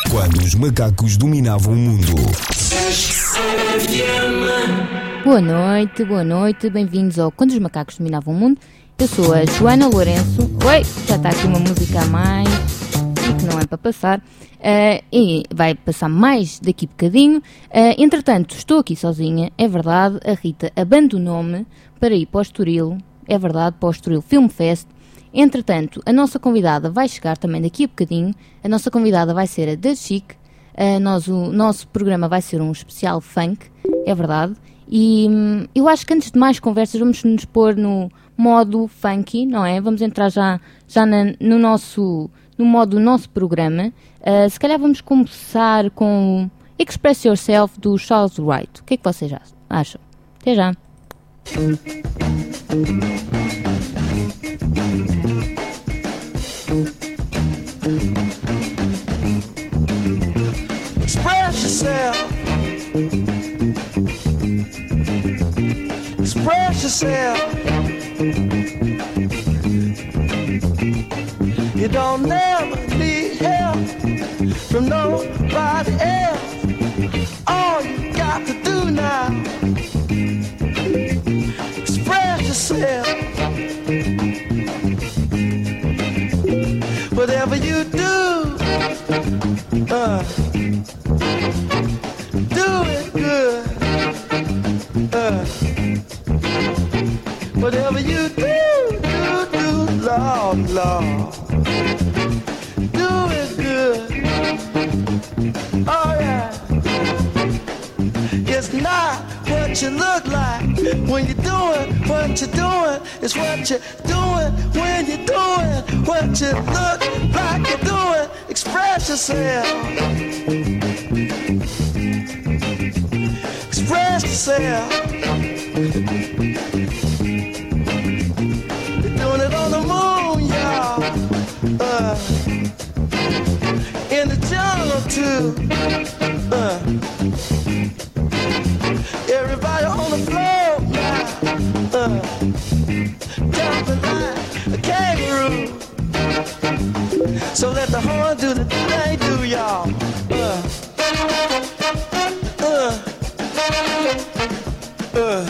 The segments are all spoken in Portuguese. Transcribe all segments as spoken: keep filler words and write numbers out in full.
Quando os macacos dominavam o mundo. Boa noite, boa noite, bem-vindos ao Quando os macacos dominavam o mundo. Eu sou a Joana Lourenço. Oi, já está aqui uma música a mais e que não é para passar. Uh, e vai passar mais daqui a bocadinho. Uh, entretanto, estou aqui sozinha, é verdade. A Rita abandonou-me para ir para o Estoril, é verdade, para o Estoril Film Fest. Entretanto, a nossa convidada vai chegar também daqui a bocadinho. A nossa convidada vai ser a Da Chic. Uh, nós, o nosso programa vai ser um especial funk, é verdade. E hum, eu acho que antes de mais conversas vamos nos pôr no modo funky, não é? Vamos entrar já, já na, no, nosso, no modo do nosso programa. Uh, se calhar vamos começar com Express Yourself do Charles Wright. O que é que vocês acham? Até já. Express yourself. Express yourself. You don't never need help from nobody else. All you got to do now, express yourself. Whatever you do, uh, do it good. Uh, whatever you do, do, do, Lord, Lord, do it good. Oh yeah. It's not what you look like when you're doing what you're doing. It's what you're doing when you're doing what you look like you're doing. Express yourself. Express yourself. You're doing it on the moon, y'all. Uh, in the jungle too. Uh, everybody on the floor now. Uh, jumping like a kangaroo. So let the horn do the thing they do, y'all. Uh, uh, uh.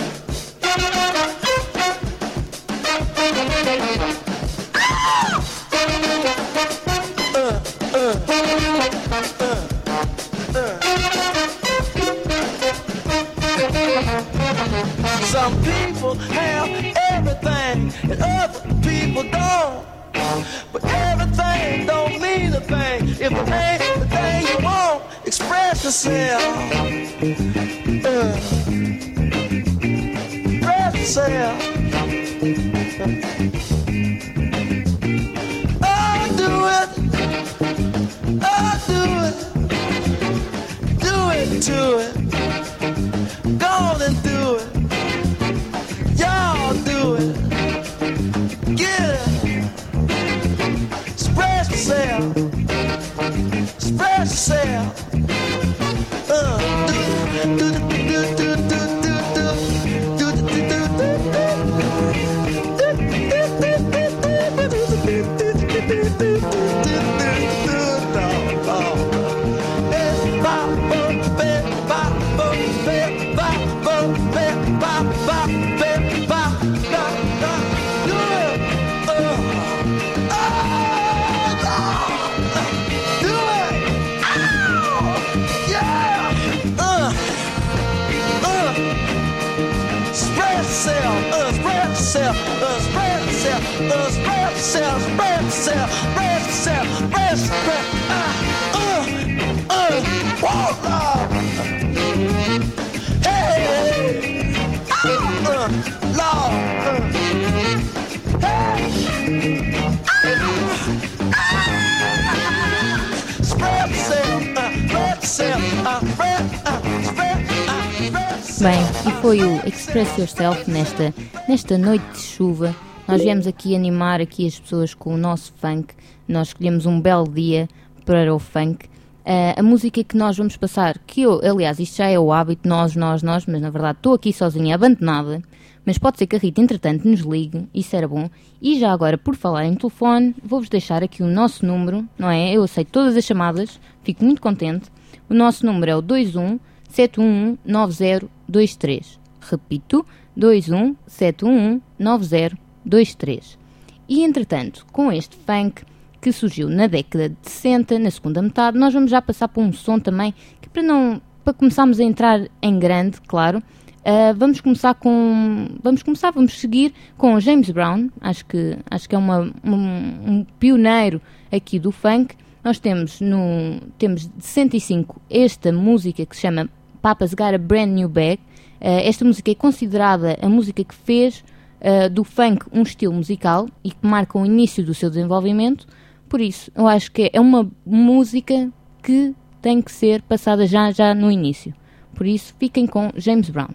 Some people have everything and other people don't. But everything don't mean a thing if it ain't the thing you want. Express yourself. Uh, express yourself. Oh, do it. Oh, do it. Do it to it. Go on and do it. Y'all do it. Get it. Express yourself. Express yourself. Uh, do do do do do do do do yourself, uh, spread yourself, uh, spread yourself, spread yourself, spread yourself, spread yourself, uh, uh, uh, whoa, Lord. Hey, uh, uh, Lord, uh, hey, uh, uh, spread yourself, uh, spread yourself, uh, spread, uh, spread, uh, spread yourself. Bem, e foi o Express Yourself nesta, nesta noite de chuva. Nós viemos aqui animar aqui as pessoas com o nosso funk. Nós escolhemos um belo dia para o funk. Uh, a música que nós vamos passar, que eu, aliás, isto já é o hábito, nós, nós, nós, mas na verdade estou aqui sozinha, abandonada, mas pode ser que a Rita, entretanto, nos ligue, isso era bom. E já agora, por falar em telefone, vou-vos deixar aqui o nosso número, não é? Eu aceito todas as chamadas, fico muito contente. O nosso número é o dois um sete um um nove zero dois três. Repito, dois um sete um um nove zero dois três. E, entretanto, com este funk que surgiu na década de sessenta, na segunda metade, nós vamos já passar por um som também, que para, não, para começarmos a entrar em grande, claro, uh, vamos começar com, vamos começar, vamos seguir com James Brown, acho que, acho que é uma, um, um pioneiro aqui do funk. Nós temos, no, temos de sessenta e cinco esta música que se chama Papa's Got a Brand New Bag. Uh, esta música é considerada a música que fez uh, do funk um estilo musical e que marca o início do seu desenvolvimento. Por isso, eu acho que é uma música que tem que ser passada já, já no início. Por isso, fiquem com James Brown.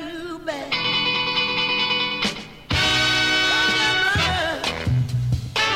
Papa's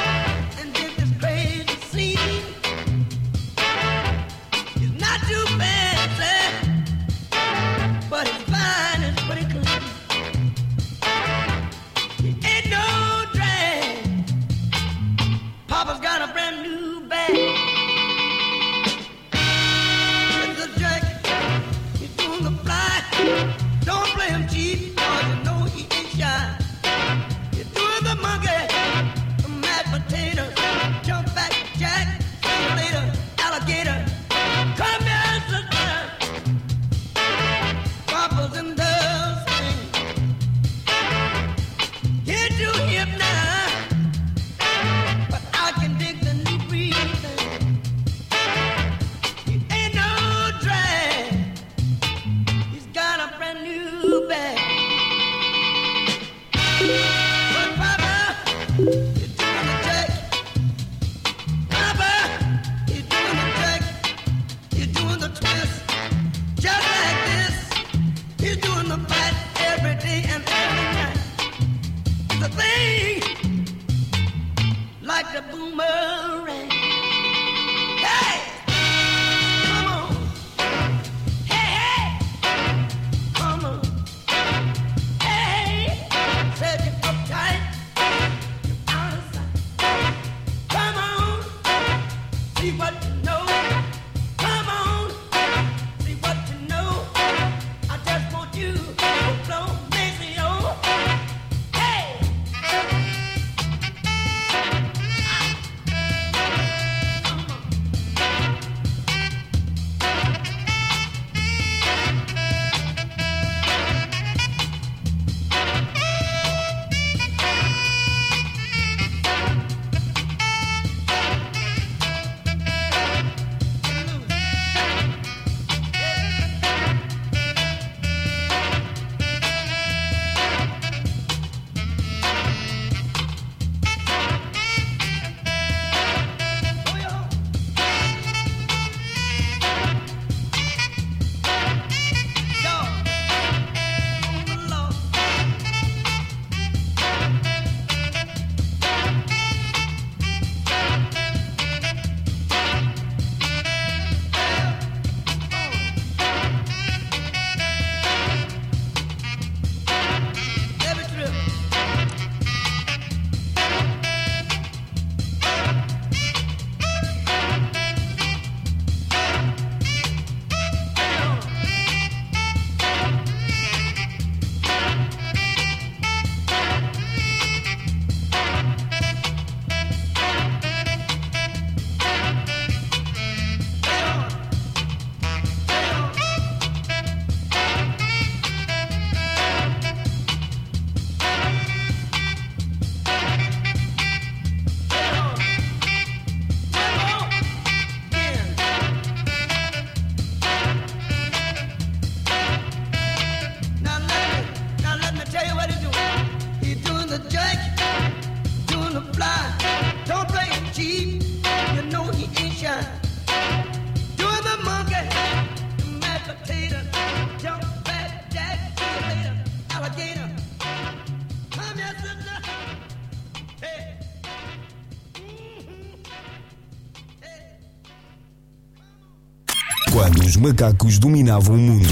Quando os macacos dominavam o mundo.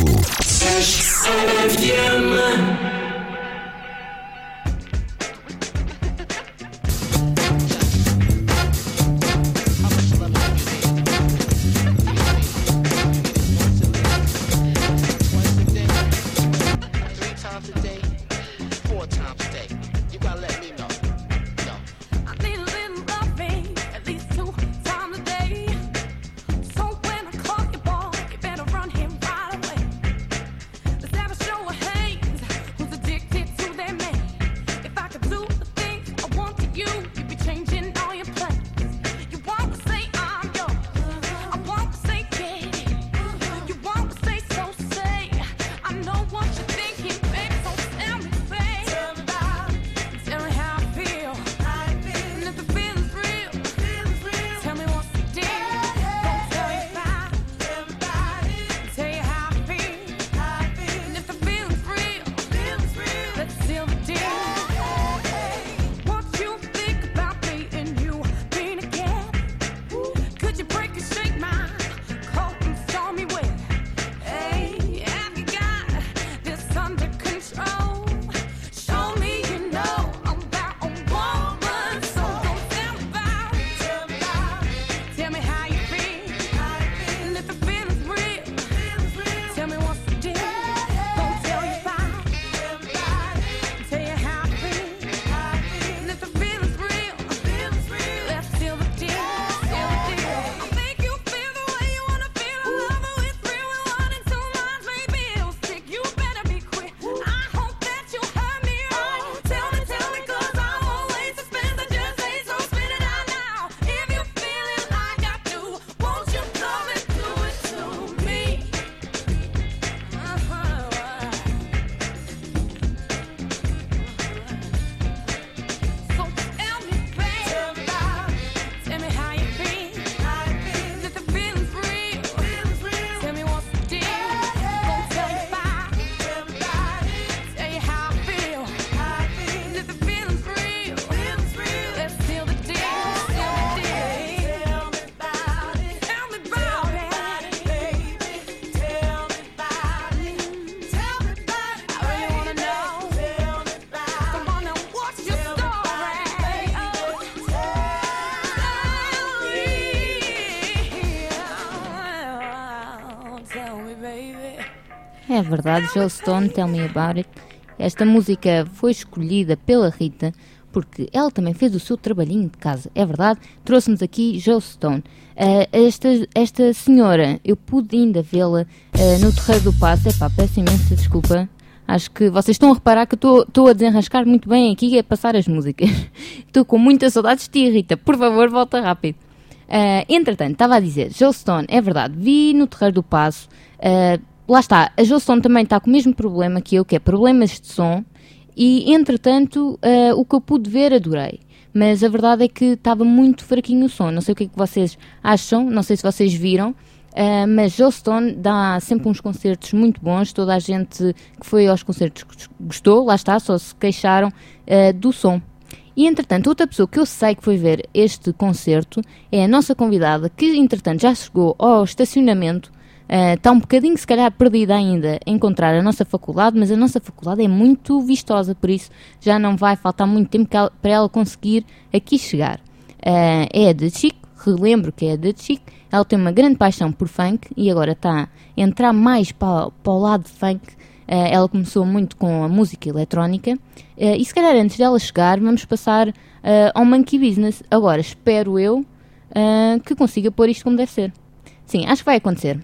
É verdade, Joe Stone, Tell Me About It. Esta música foi escolhida pela Rita porque ela também fez o seu trabalhinho de casa. É verdade, trouxe-nos aqui Joe Stone. Uh, esta, esta senhora, eu pude ainda vê-la uh, no Terreiro do Paço. Epá, peço imensa desculpa. Acho que vocês estão a reparar que eu estou a desenrascar muito bem aqui a passar as músicas. Estou com muitas saudades de ti, Rita. Por favor, volta rápido. Uh, entretanto, estava a dizer, Joe Stone, é verdade, vi no Terreiro do Paço. Uh, lá está, a Joe Stone também está com o mesmo problema que eu, que é problemas de som. E, entretanto, uh, o que eu pude ver, adorei. Mas a verdade é que estava muito fraquinho o som. Não sei o que é que vocês acham, não sei se vocês viram. Uh, mas Joe Stone dá sempre uns concertos muito bons. Toda a gente que foi aos concertos gostou, lá está, só se queixaram uh, do som. E, entretanto, outra pessoa que eu sei que foi ver este concerto é a nossa convidada, que, entretanto, já chegou ao estacionamento. Uh, está um bocadinho, se calhar, perdida ainda a encontrar a nossa faculdade, mas a nossa faculdade é muito vistosa, por isso já não vai faltar muito tempo ela, para ela conseguir aqui chegar. Uh, é a de Chico, relembro que é a de Chico. Ela tem uma grande paixão por funk e agora está a entrar mais para, para o lado de funk. Uh, ela começou muito com a música eletrónica uh, e se calhar antes dela chegar vamos passar uh, ao Monkey Business. Agora espero eu uh, que consiga pôr isto como deve ser. Sim, acho que vai acontecer.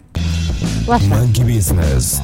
Lá está. Monkey Business.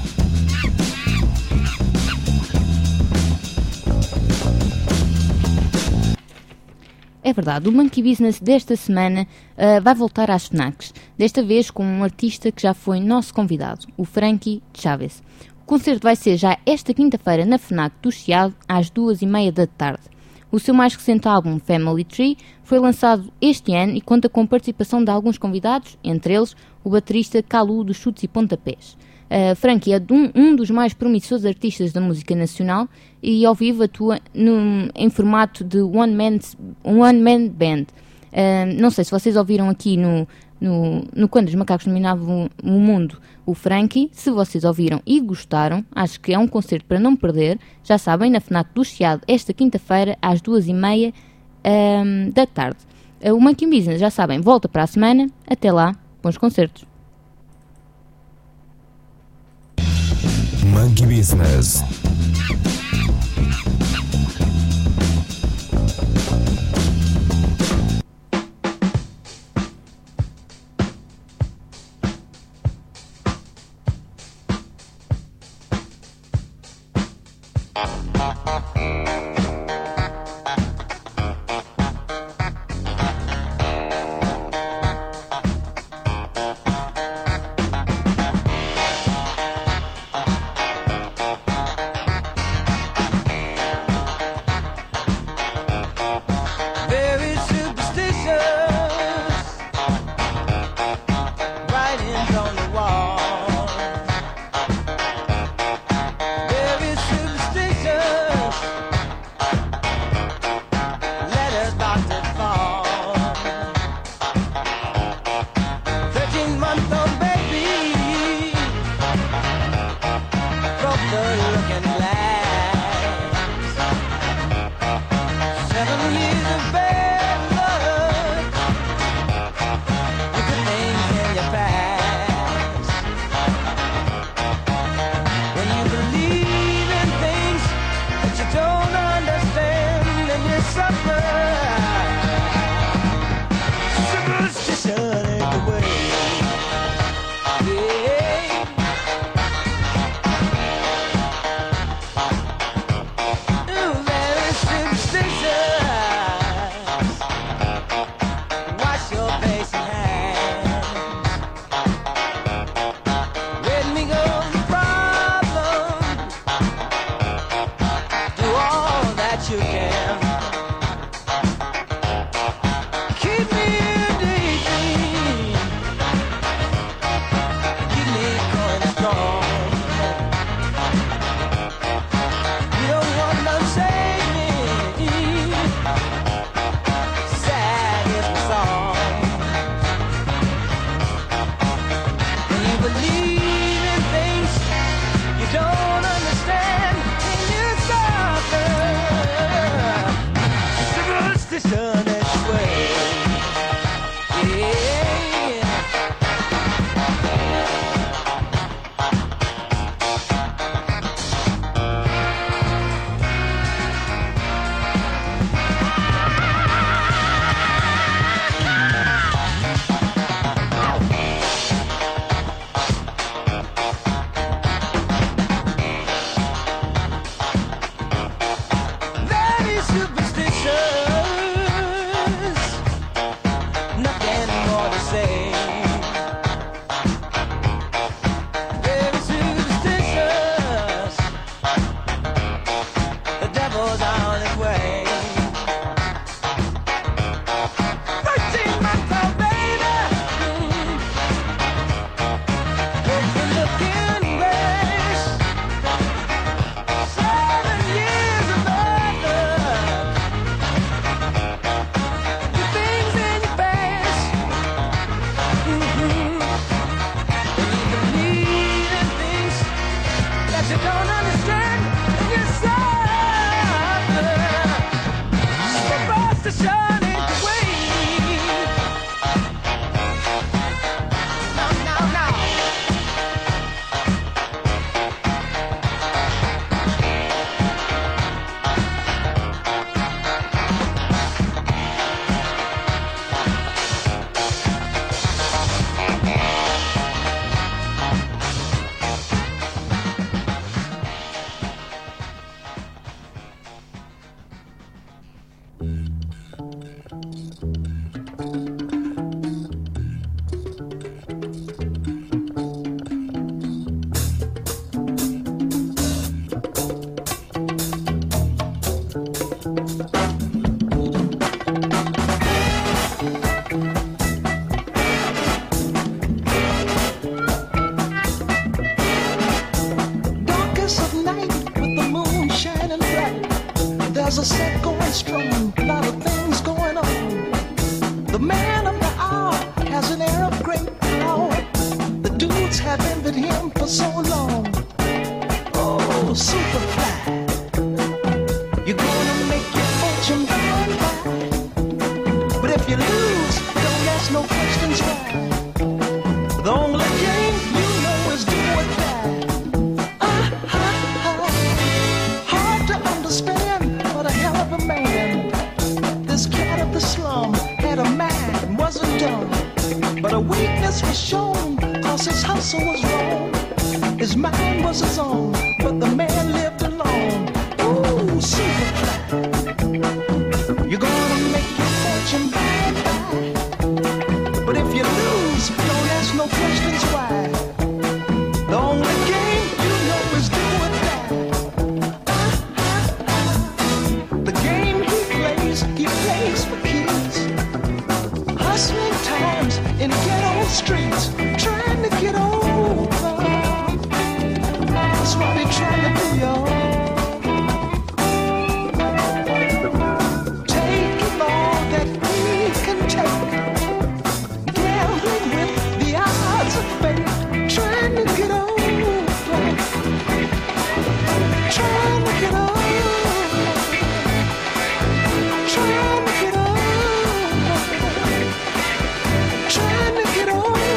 É verdade, o Monkey Business desta semana uh, vai voltar às FNACs, desta vez com um artista que já foi nosso convidado, o Frankie Chaves. O concerto vai ser já esta quinta-feira na FNAC do Chiado, às duas e meia da tarde. O seu mais recente álbum, Family Tree, foi lançado este ano e conta com a participação de alguns convidados, entre eles o baterista Calu dos Chutes e Pontapés. Uh, Frankie é um, um dos mais promissores artistas da música nacional e ao vivo atua num, em formato de one man, one man band. Uh, não sei se vocês ouviram aqui no, no, no Quando os Macacos Dominavam o Mundo, o Frankie. Se vocês ouviram e gostaram, acho que é um concerto para não perder. Já sabem, na FNAC do Chiado, esta quinta-feira, às duas e meia um, da tarde. Uh, o Monkey Business, já sabem, volta para a semana. Até lá, bons concertos. Monkey Business. There's a set going strong, a lot of things going on. The man of the hour has an air of them for so long. Oh, Superfly, you're gonna make your fortune by and by. But if you lose, don't ask no questions why. The only game you know is do or die. Ah, ah, ah. Hard to understand, but a hell of a man. This cat of the slum had a mind, wasn't dumb. But a weakness was shown, cause his hustle was wrong. His mind was his own, but the man lived alone. Ooh, Superfly, you're gonna make your fortune by and by. But if you lose, don't ask no questions why. The only game you know is do or die. Ah, ah, ah. The game he plays, he plays for keys. Hustling times in ghetto streets, trying to get over. That's what he trying to do, y'all. Taking all that he can take, gambling with the odds of fate, trying to get over, trying to get over, trying to get over, trying to get over.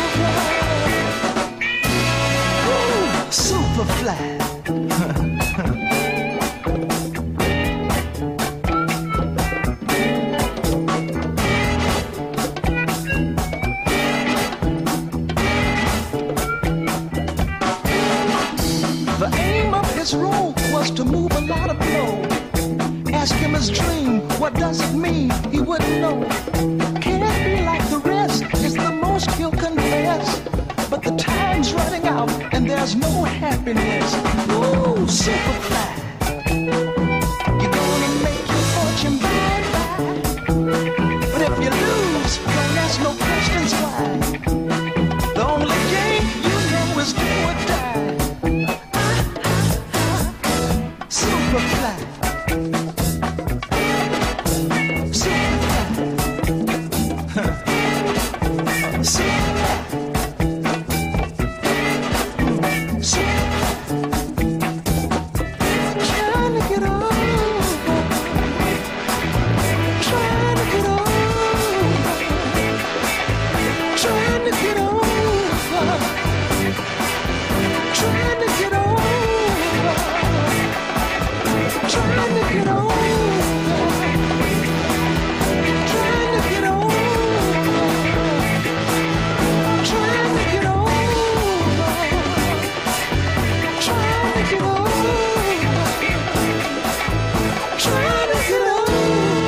Ooh, Superfly. The aim of his role was to move a lot of blow. Ask him his dream, what does it mean? He wouldn't know. Can't be like the rest, it's the most he'll confess. But the time's running out and there's no happiness. Ooh, Superfly, you're gonna make your fortune by and by. But if you lose, don't ask no questions why. The only game you know is do or die. Superfly, Superfly, Superfly, trying to get over, trying to get over, trying to get over, trying to get over. Trying to get over, trying to get over, trying to get over, trying to get over, trying to get over.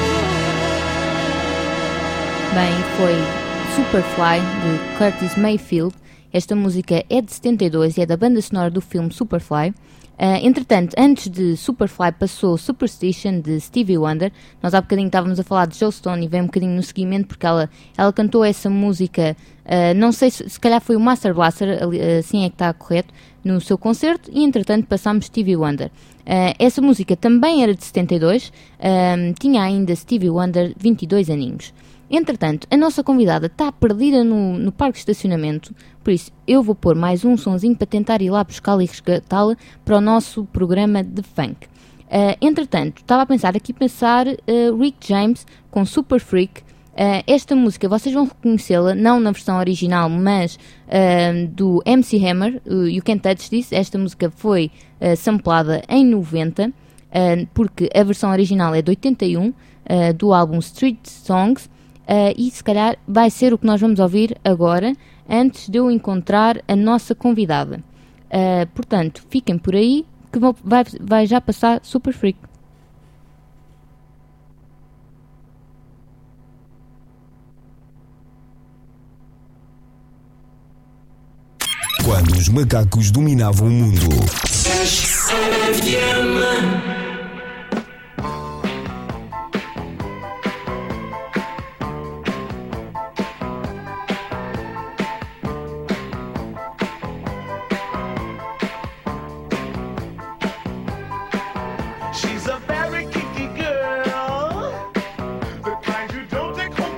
Bem, foi Superfly de Curtis Mayfield. Esta música é de setenta e dois e é da banda sonora do filme Superfly. Uh, entretanto, antes de Superfly passou Superstition de Stevie Wonder. Nós há bocadinho estávamos a falar de Joe Stone e veio um bocadinho no seguimento porque ela, ela cantou essa música, uh, não sei se, se calhar foi o Master Blaster, assim é que está correto, no seu concerto, e entretanto passámos Stevie Wonder. Uh, essa música também era de setenta e dois, uh, tinha ainda Stevie Wonder vinte e dois aninhos. Entretanto, a nossa convidada está perdida no, no parque de estacionamento, por isso eu vou pôr mais um sonzinho para tentar ir lá buscá-la e resgatá-la para o nosso programa de funk. Uh, entretanto, estava a pensar aqui pensar uh, Rick James com Super Freak. Uh, esta música vocês vão reconhecê-la, não na versão original, mas uh, do M C Hammer, uh, You Can't Touch This. Esta música foi uh, samplada em noventa, uh, porque a versão original é de oitenta e um, uh, do álbum Street Songs. Uh, e se calhar vai ser o que nós vamos ouvir agora, antes de eu encontrar a nossa convidada. Uh, portanto, fiquem por aí, que vou, vai, vai já passar Super Freak. Quando os macacos dominavam o mundo.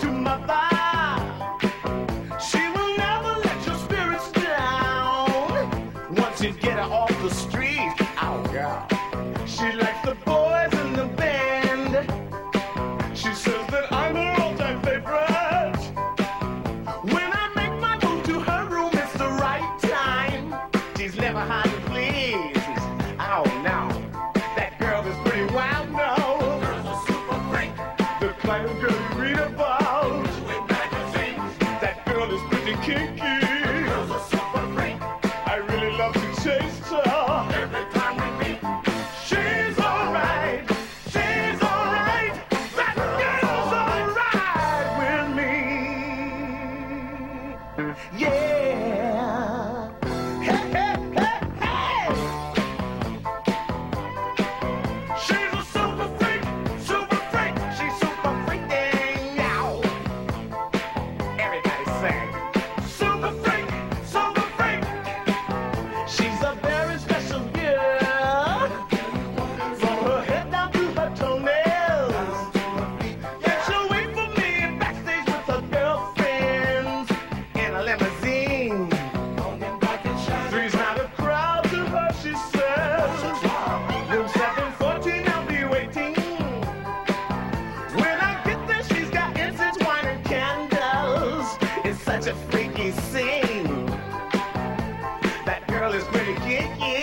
She will never let your spirits down. kinky. Girls are super freak. I really love to taste her. Every time we meet, she's alright. She's alright. That girl's alright with me. Yeah. Hey, hey, hey, hey. She's a super freak. Super freak. She's super freaking out. Everybody sing. Super freak, super freak. She's a very special girl. From her head down to her toenails. Yeah, she'll wait for me backstage with her girlfriends in a limousine. Three's not a crowd to her, she says. Room seven fourteen, I'll be waiting. When I get there, she's got incense, wine, and candles. It's such a freaky scene. That girl is pretty kinky.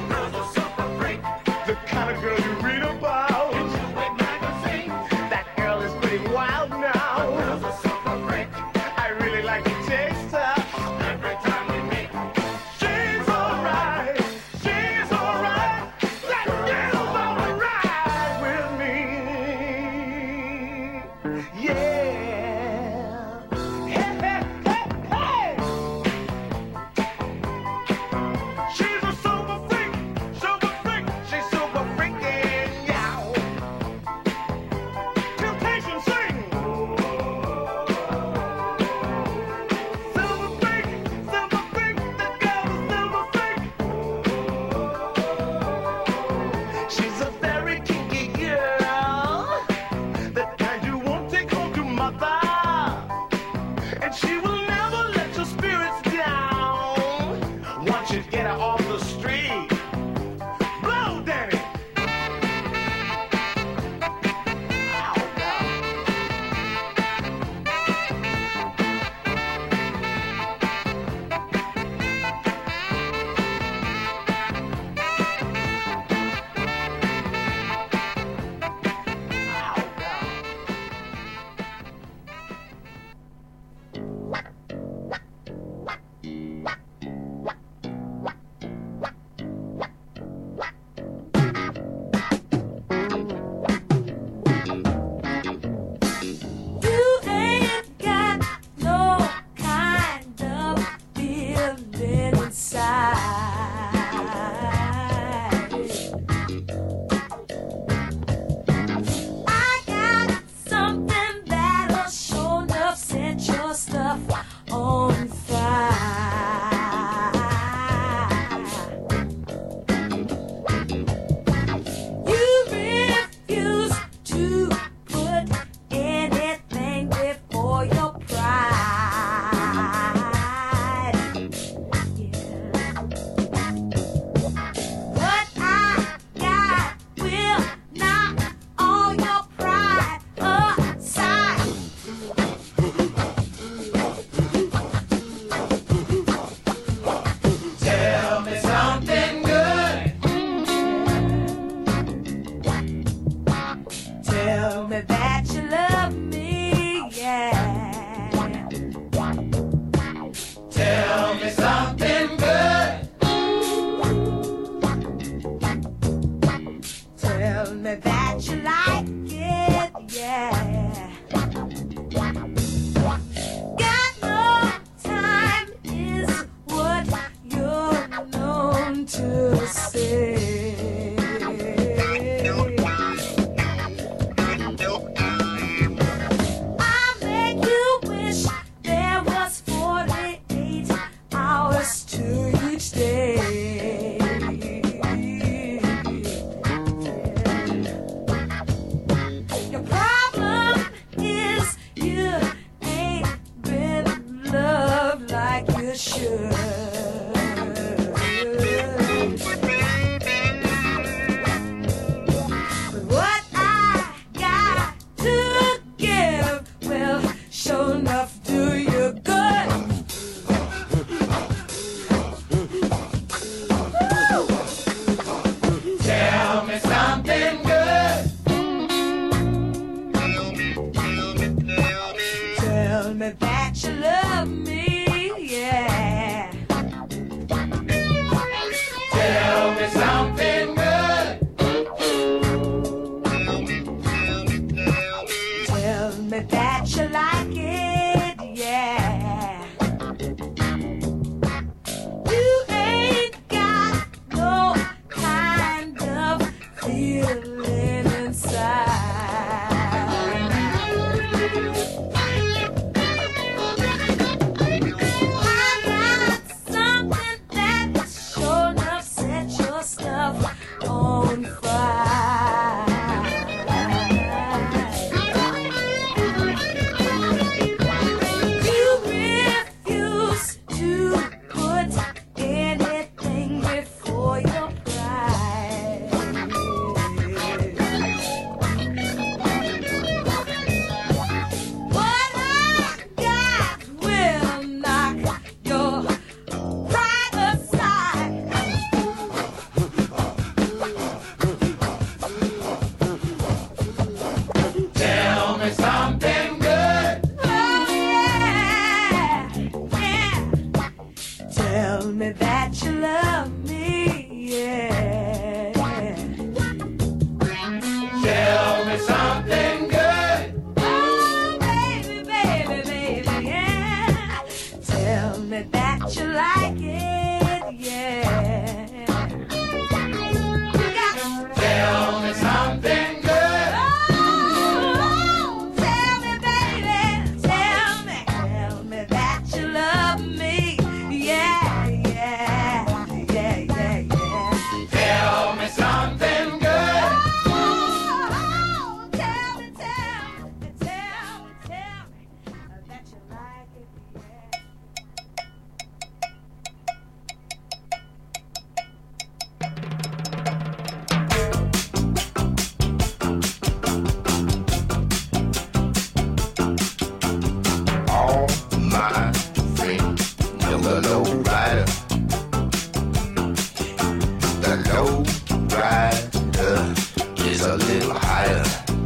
The kind of girl you read about. That girl is pretty wild now. I really like to taste her. Every time we meet, she's alright. She's alright. That girl's alright with me. Yeah. Hey, hey, hey, hey. She's a super freak, super freak. She's super freaking out. Temptation sing. Silver freak, silver freak. That girl is silver freak. She's a very kinky girl. That kind you won't take home to mother. And she will never let your spirits down. Once you get her off the street, blow, Danny. Ow, You ain't got no kind of feeling inside. I got something that'll sure enough set your stuff on fire. You refuse to put anything before your pride. Yeah. What I got will knock all your pride aside. Tell me something good. Tell me that you love me, yeah. Tell me something good. Tell me that you like it, yeah. Got no time is what you're known to say. I make you wish there was forty-eight hours to each day. Your problem higher.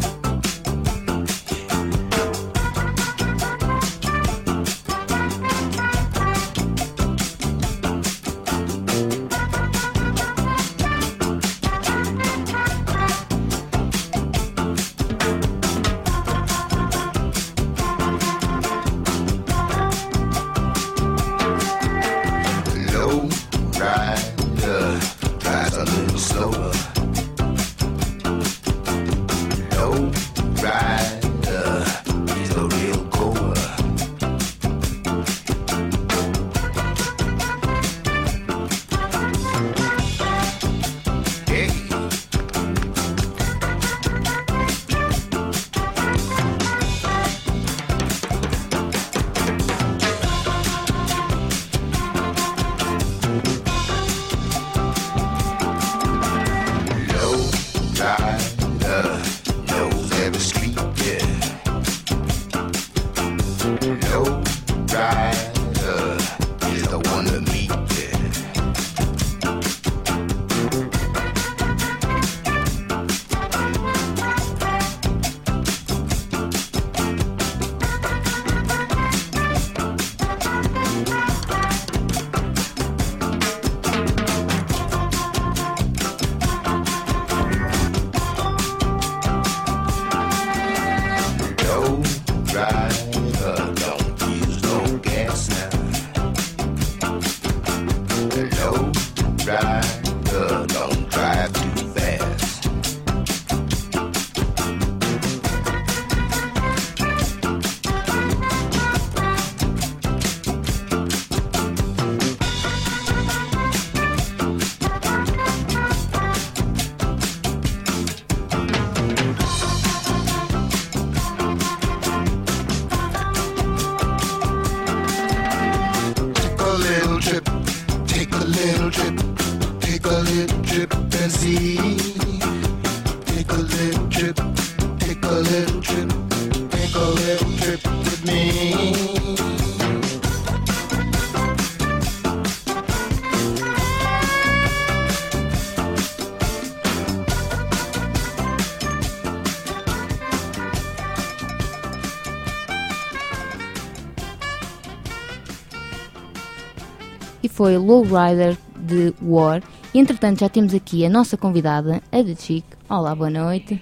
E foi Lowrider de War. E entretanto já temos aqui a nossa convidada, a The Chick. Olá, boa noite.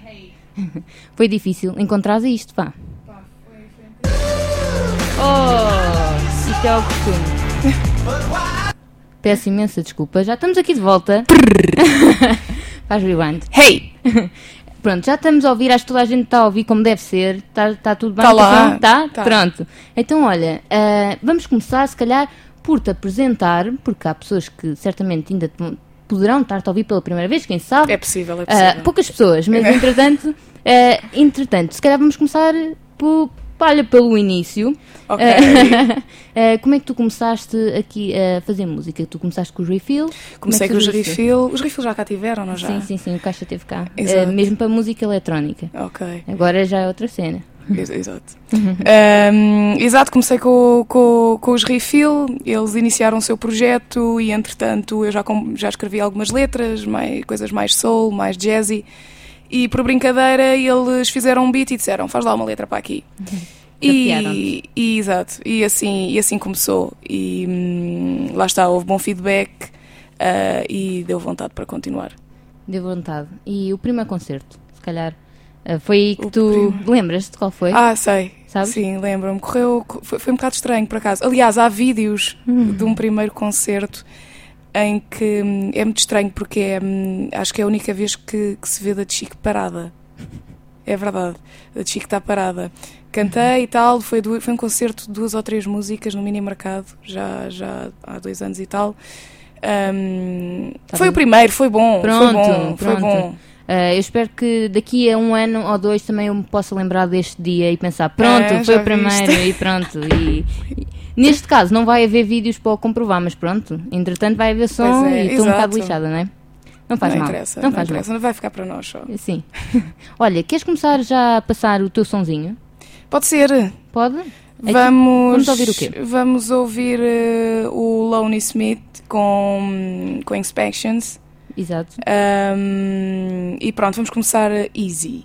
Foi difícil encontrar isto, pá. Oh, isto é o costume. Peço imensa desculpa, já estamos aqui de volta. Faz rewind. Hey! Pronto, já estamos a ouvir, acho que toda a gente está a ouvir como deve ser. Está tá tudo bem? Está lá. Está? Tá. Pronto. Então, olha, uh, vamos começar, se calhar, por te apresentar, porque há pessoas que certamente ainda te, poderão estar-te a ouvir pela primeira vez, quem sabe. É possível, é possível. Uh, poucas pessoas, mas entretanto, uh, entretanto, se calhar vamos começar por, olha, pelo início. Ok. Uh, uh, como é que tu começaste aqui a fazer música? Tu começaste com os Refill? Comecei é com os surgiu isso? Refill. Os Refill já cá tiveram, não já? Sim, sim, sim, o Caixa teve cá. Exato. Uh, mesmo para música eletrónica. Ok. Agora já é outra cena. Ex- Exato. um, exato, comecei com, com, com os Refill. Eles iniciaram o seu projeto e, entretanto, eu já, com, já escrevi algumas letras, mais, coisas mais soul, mais jazzy. E, por brincadeira, eles fizeram um beat e disseram, faz lá uma letra para aqui. E, e, exato, e assim, e assim começou. E hum, lá está, houve bom feedback uh, e deu vontade para continuar. Deu vontade. E o primeiro concerto, se calhar, uh, foi aí que O tu primo. lembras-te qual foi? Ah, sei. Sabes? Sim, lembro-me. Correu, foi, foi um bocado estranho, por acaso. Aliás, há vídeos Hum. de um primeiro concerto em que hum, é muito estranho, porque é, hum, acho que é a única vez que, que se vê da Chico parada. É verdade, a Chico está parada. Cantei e tal, foi, du- foi um concerto de duas ou três músicas no Mini Mercado, já, já há dois anos e tal. Hum, Tá foi bem. o primeiro, foi bom, Pronto, foi bom, foi pronto. bom. Uh, eu espero que daqui a um ano ou dois também eu me possa lembrar deste dia e pensar, pronto, É, foi já o primeiro viste. e pronto. E, e neste caso não vai haver vídeos para o comprovar, mas pronto, entretanto vai haver som Pois é, e estou um exato. bocado lixada, não é? Não faz não mal. interessa, não não, faz interessa, não vai ficar para nós só. mal. Sim. Olha, queres começar já a passar o teu sonzinho? Pode ser. Pode? Aqui- Vamos, vamos ouvir o quê? Vamos ouvir uh, o Lonnie Smith com, com Inspections. Exato. Um, e pronto, vamos começar easy.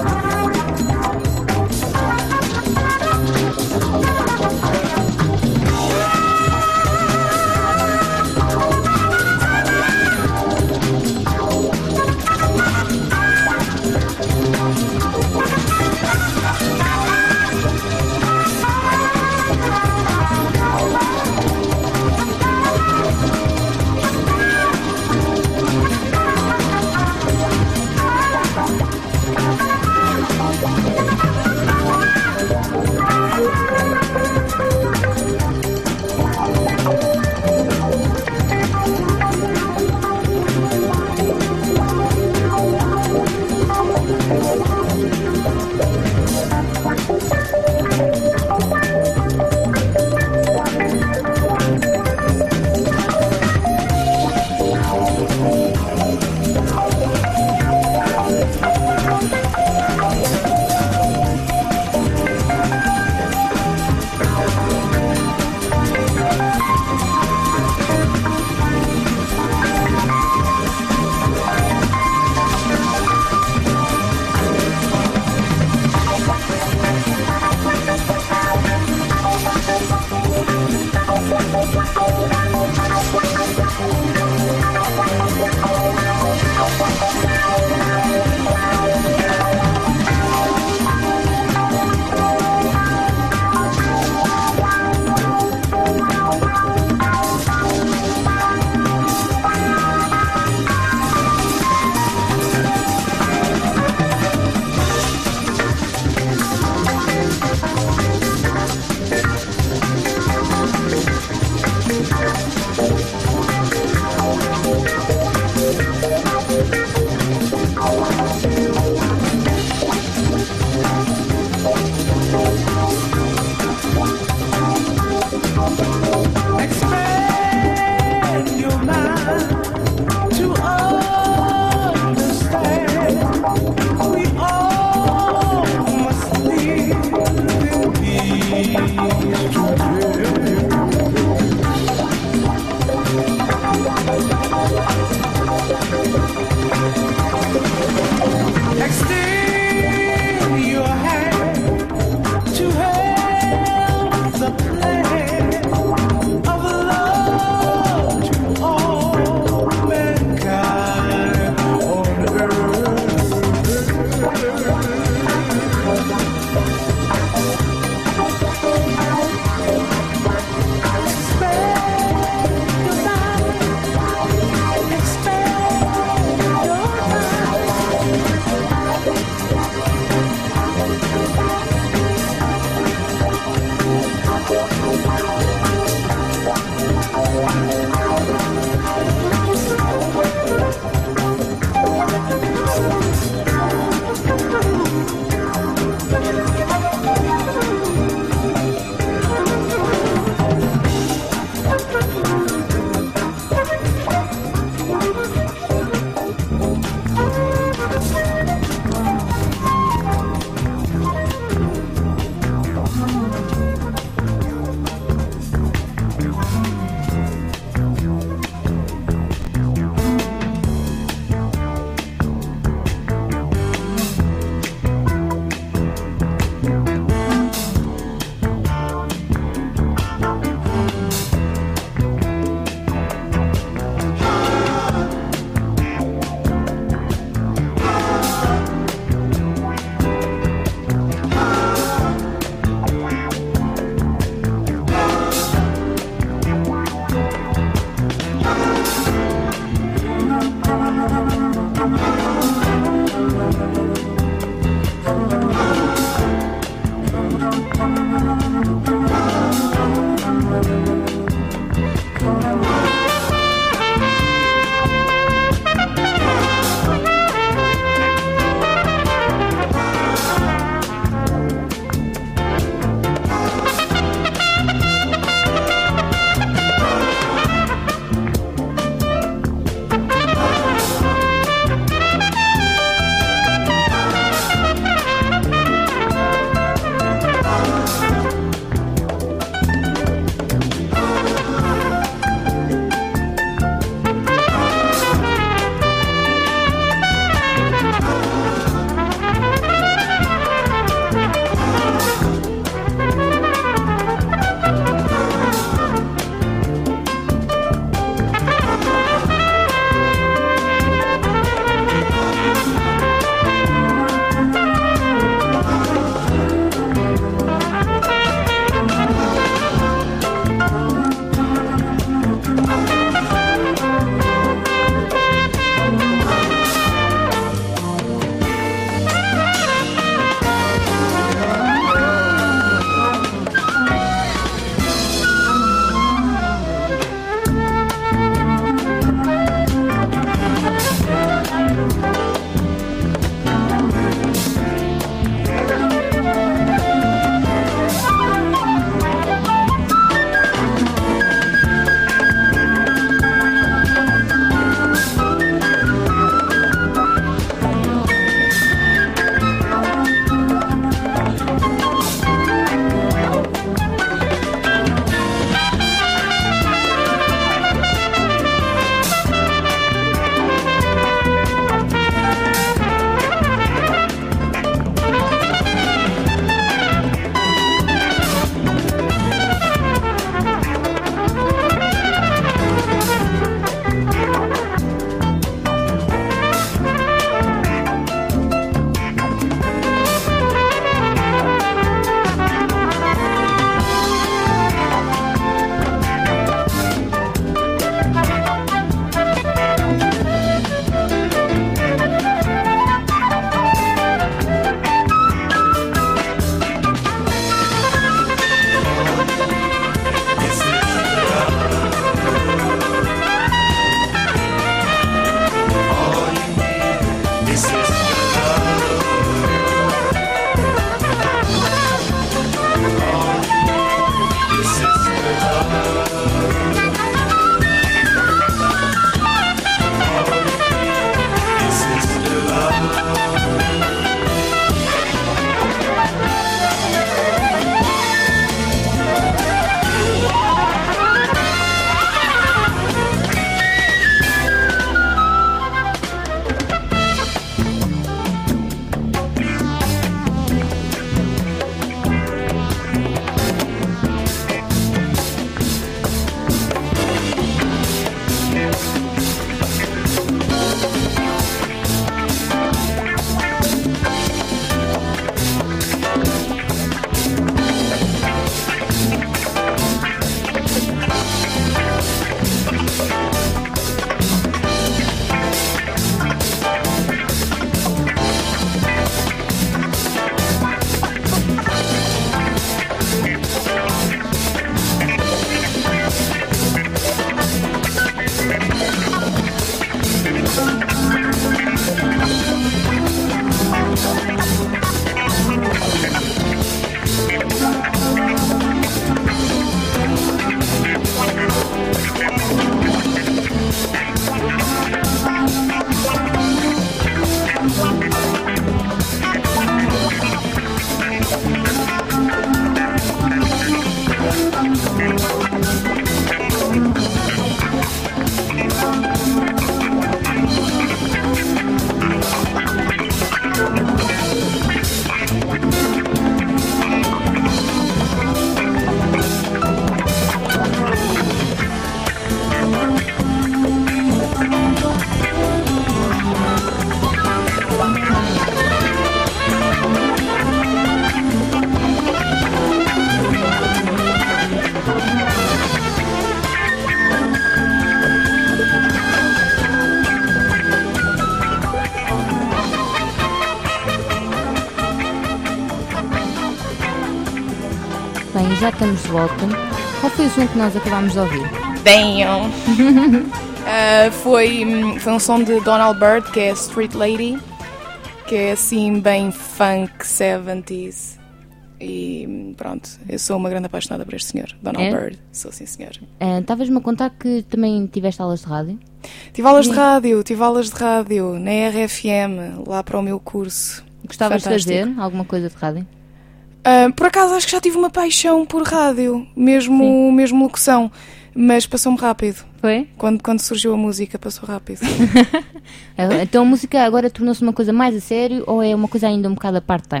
bem, já estamos de volta. Qual foi o som que nós acabámos de ouvir? Damn! uh, foi, foi um som de Donald Byrd, que é Street Lady, que é assim bem funk seventies. E pronto, eu sou uma grande apaixonada por este senhor, Donald É? Byrd. Sou sim, senhor. Uh, Estavas-me a contar que também tiveste aulas de rádio? Tive aulas de rádio, tive aulas de rádio na R F M, lá para o meu curso. Gostavas Fantástico. de fazer alguma coisa de rádio? Uh, por acaso acho que já tive uma paixão por rádio, mesmo, mesmo locução, mas passou-me rápido. Foi? Quando, quando surgiu a música, passou rápido. Então a música agora tornou-se uma coisa mais a sério ou é uma coisa ainda um bocado a part-time?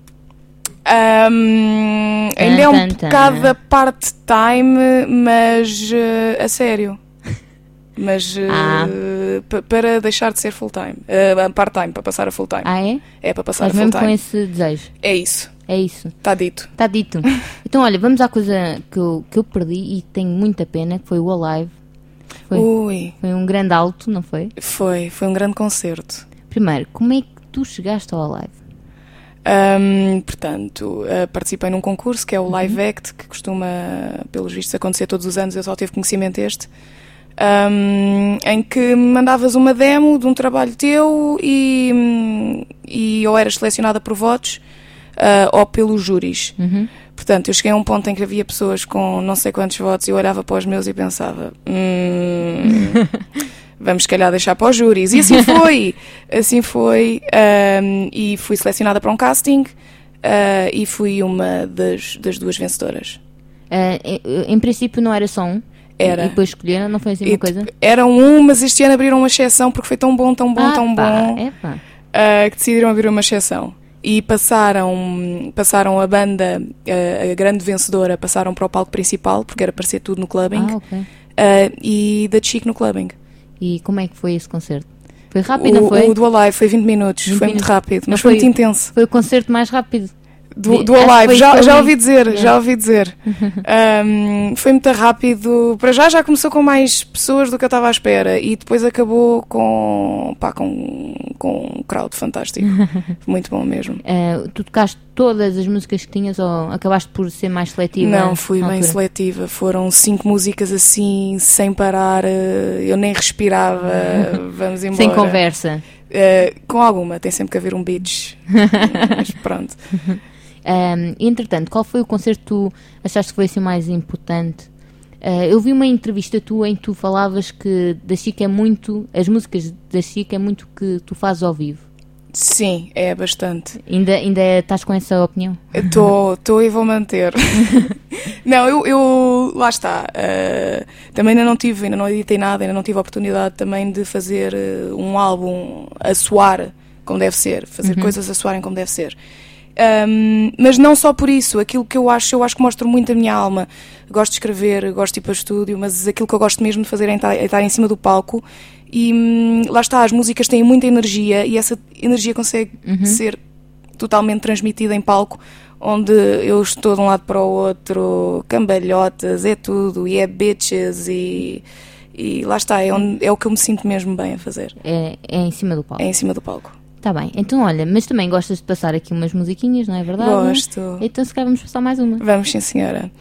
Um, ainda é um Tan, tan, tan. bocado a part-time, mas uh, a sério. Mas uh, Ah. pa- para deixar de ser full-time. Uh, part-time, para passar a full-time. Ah, é? É para passar Mas a mesmo com full-time. esse desejo. É isso, É isso. está dito. Está dito. Então, olha, vamos à coisa que eu, que eu perdi e tenho muita pena, que foi o Alive. Foi, Ui, foi um grande alto, não foi? foi, foi um grande concerto. Primeiro, como é que tu chegaste ao Alive? Um, portanto, uh, participei num concurso que é o Live Act, que costuma, pelos vistos, acontecer todos os anos. Eu só tive conhecimento deste, um, em que mandavas uma demo de um trabalho teu e, hum, e ou eras selecionada por votos uh, ou pelos júris. Uhum. Portanto, eu cheguei a um ponto em que havia pessoas com não sei quantos votos e eu olhava para os meus e pensava, hum, vamos se calhar deixar para os júris. E assim foi, assim foi, um, e fui selecionada para um casting uh, e fui uma das, das duas vencedoras. Ah, em, em princípio não era só um. Era. E depois escolheram, não foi assim E uma coisa? t- Eram um, mas este ano abriram uma exceção porque foi tão bom, tão bom, ah, tão pá, bom, epá. uh, que decidiram abrir uma exceção. E passaram, passaram a banda, uh, a grande vencedora, passaram para o palco principal, porque era para ser tudo no clubbing, Ah, ok. uh, e da Chic no clubbing. E como é que foi esse concerto? Foi rápido, não O, foi? o do Alive foi vinte minutos, vinte foi muito minutos. rápido, Não mas foi foi- muito intenso. Foi o concerto mais rápido. Do, do Acho que Alive, foi já, isso já também. ouvi dizer, Yeah. já ouvi dizer. Um, foi muito rápido. Para já já começou com mais pessoas do que eu estava à espera e depois acabou com, pá, com, com um crowd fantástico. Muito bom mesmo. Ah, tu tocaste todas as músicas que tinhas ou acabaste por ser mais seletiva? Não, fui na bem altura? seletiva. Foram cinco músicas assim, sem parar. eh, Eu nem respirava. Vamos embora. Sem conversa. Eh, com alguma, tem sempre que haver um beach. Mas pronto. Um, entretanto, qual foi o concerto que tu achaste que foi assim mais importante? Uh, eu vi uma entrevista tua em que tu falavas que da Chica é muito, as músicas da Chica é muito o que tu fazes ao vivo. Sim, é bastante. Ainda, ainda estás com essa opinião? Estou e vou manter. Não, eu, eu lá está. Uh, também ainda não tive, ainda não editei nada, ainda não tive a oportunidade também de fazer uh, um álbum a soar como deve ser, fazer Uhum. coisas a soarem como deve ser. Um, mas não só por isso, aquilo que eu acho, eu acho que mostro muito a minha alma. Gosto de escrever, gosto de ir para o estúdio, mas aquilo que eu gosto mesmo de fazer é estar, é estar em cima do palco. E hum, lá está, as músicas têm muita energia e essa energia consegue Uhum. ser totalmente transmitida em palco, onde eu estou de um lado para o outro, cambalhotas, é tudo, e é bitches, e, e lá está, é, onde, é o que eu me sinto mesmo bem a fazer, É, é em cima do palco. é em cima do palco. Tá bem, então olha, mas também gostas de passar aqui umas musiquinhas, não é verdade? Gosto. Então se calhar vamos passar mais uma. Vamos, sim, senhora.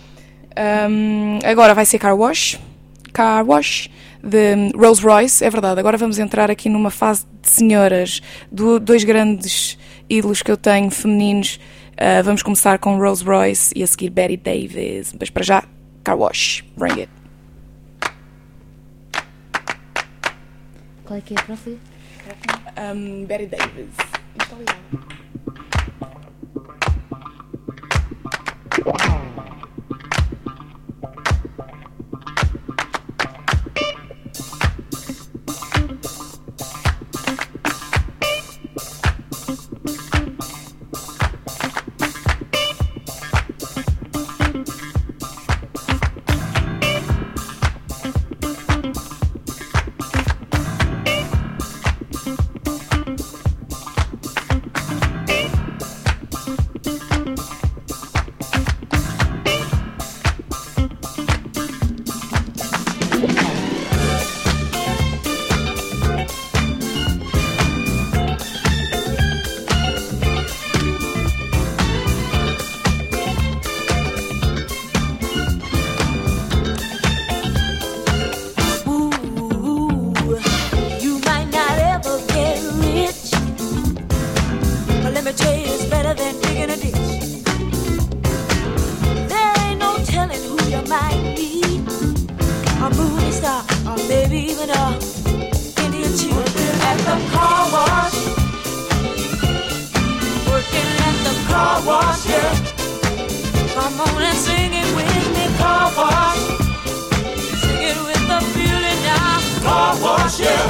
Um, agora vai ser Car Wash. Car Wash, de Rolls Royce. É verdade, agora vamos entrar aqui numa fase de senhoras, do, dois grandes ídolos que eu tenho, femininos. Uh, vamos começar com Rolls Royce e a seguir Betty Davis. Mas para já, Car Wash. Bring it. Qual é que é a próxima? Um, Betty Davis. Isto está ligado. with a Indian chief at the car wash. Working at the car wash, yeah. Come on and sing it with me, car wash. Sing it with the feeling now, car wash, yeah.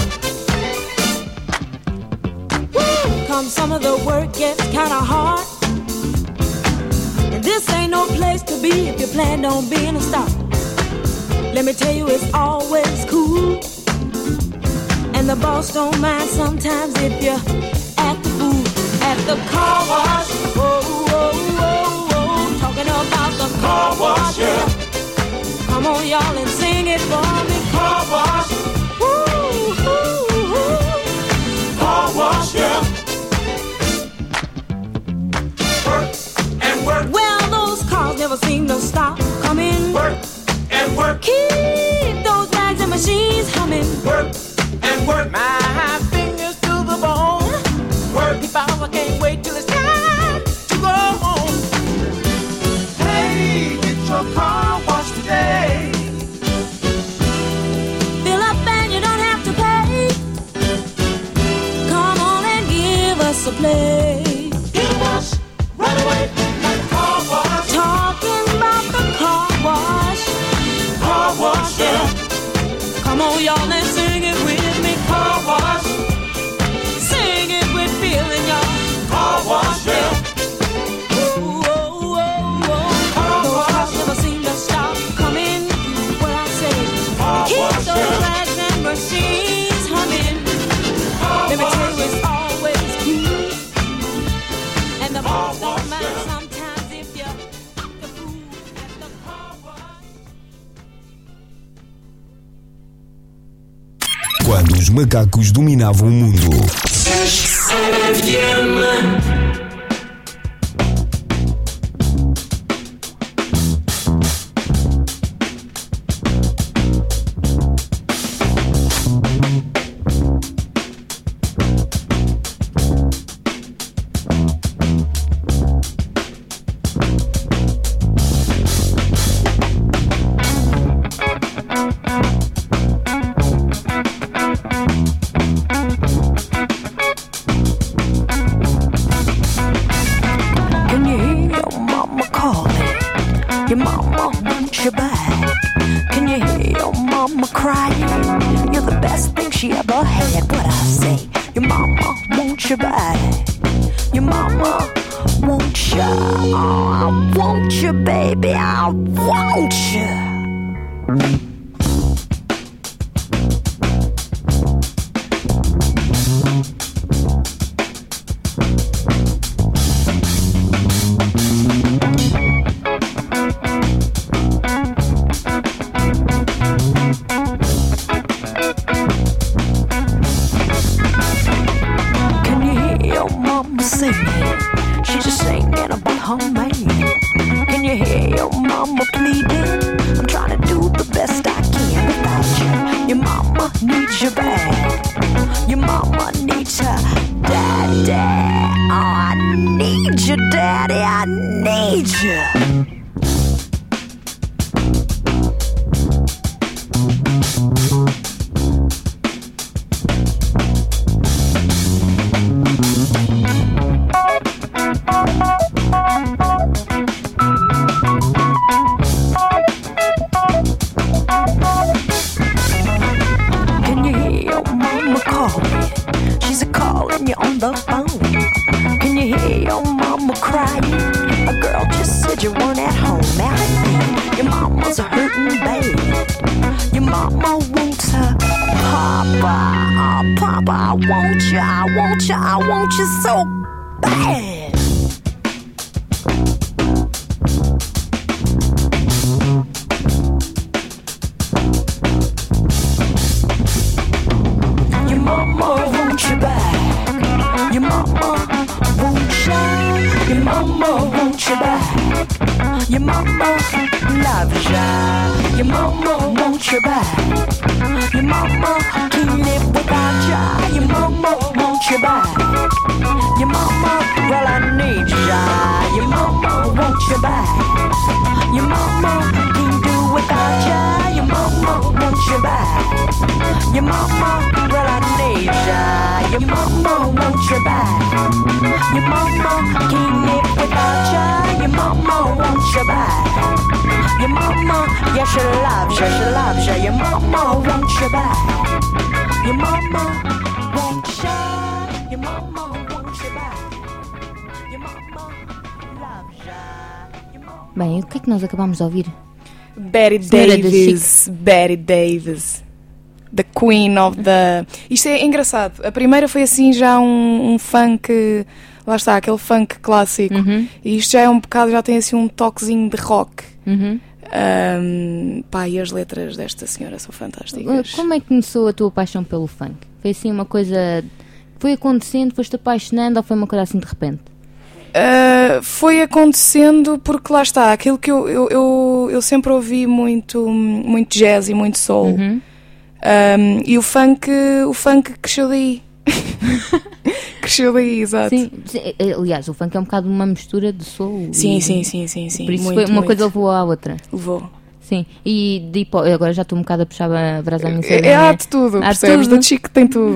Woo! Come some of the work gets kinda hard, and this ain't no place to be if you plan on being a star. Let me tell you, it's always cool, and the boss don't mind sometimes if you act the fool at the car wash. Whoa, whoa, whoa, whoa, talking about the car wash, yeah. Come on, y'all, and sing it for me, car wash. Woo, woo, woo. Car wash, yeah. Work and work. Well, those cars never seem to stop coming. Work and work. Keep those bags and machines humming. Work and work. My fingers to the bone. Work. If I can't wait till it's time to go home. Hey, get your car washed today. Fill up and you don't have to pay. Come on and give us a play. Get washed right away like car wash. Talking about the car wash. Car wash, yeah. Come on, y'all, and sing it with me. Car wash. Sing it with feeling, y'all. Car wash, yeah. Whoa, whoa, whoa, whoa. Car those wash. Cars never seem to stop coming. What I say, car keep wash, those yeah. Rags and machines humming. Car Let me wash. Tell you, it's always cool, and the boss don't mind sometimes if you the fool at the car wash. Quando os macacos dominavam o mundo. you back? Your mama, well I need ya. Your mama wants you back. Your mama can't live without ya. Your mama wants you back. Your mama, yeah she loves ya, she loves ya. Your mama wants you back. Your mama wants ya. Your mama wants you back. Your mama loves ya. Your mama... Bem, o que é que nós acabámos de ouvir? Betty Senhora da Davis. Betty Davis. The Queen of the... Isto é engraçado. A primeira foi assim já um, um funk... Lá está, aquele funk clássico. Uhum. E isto já é um bocado, já tem assim um toquezinho de rock. Uhum. Um, pá, e as letras desta senhora são fantásticas. Como é que começou a tua paixão pelo funk? Foi assim uma coisa... Foi acontecendo, foste apaixonando ou foi uma coisa assim de repente? Uh, foi acontecendo porque lá está, aquilo que eu, eu, eu, eu sempre ouvi muito, muito jazz e muito soul. Uhum. Um, e o funk, o funk cresceu daí. Cresceu daí, exato. Sim, aliás, o funk é um bocado uma mistura de soul. Sim, e... sim, sim, sim, sim. Por isso muito, foi, uma muito. coisa levou à outra. Levou. Sim, e de hip hop, agora já estou um bocado a puxar a brasa à minha É, sardinha. é há de tudo, Há de percebes? tudo. Da Chico tem tudo.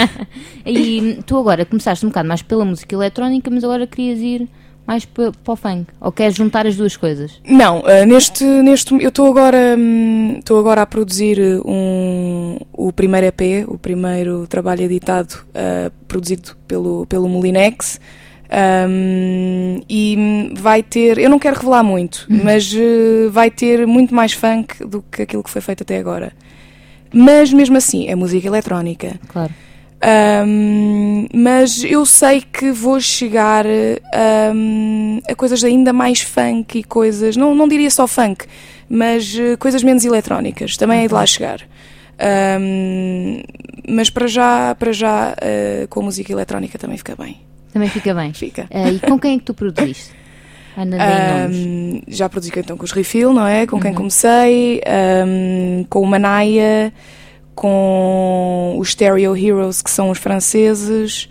E tu agora começaste um bocado mais pela música eletrónica, mas agora querias ir mais para o funk? Ou queres juntar as duas coisas? Não, uh, neste, neste eu estou agora estou agora a produzir um, o primeiro E P, o primeiro trabalho editado, uh, produzido pelo, pelo Molinex, um, e vai ter, eu não quero revelar muito, Uhum. mas uh, vai ter muito mais funk do que aquilo que foi feito até agora. Mas mesmo assim, é música eletrónica. Claro. Um, mas eu sei que vou chegar um, a coisas ainda mais funk e coisas, não, não diria só funk, mas uh, coisas menos eletrónicas, também é de lá chegar. Um, mas para já, para já uh, com a música eletrónica também fica bem. Também fica bem. Fica. Uh, e com quem é que tu produziste? Anda bem nomes. Um, já produzi então com os Refill, não é? Com quem Uhum. comecei, um, com o Manaya, com os Stereo Heroes, que são os franceses,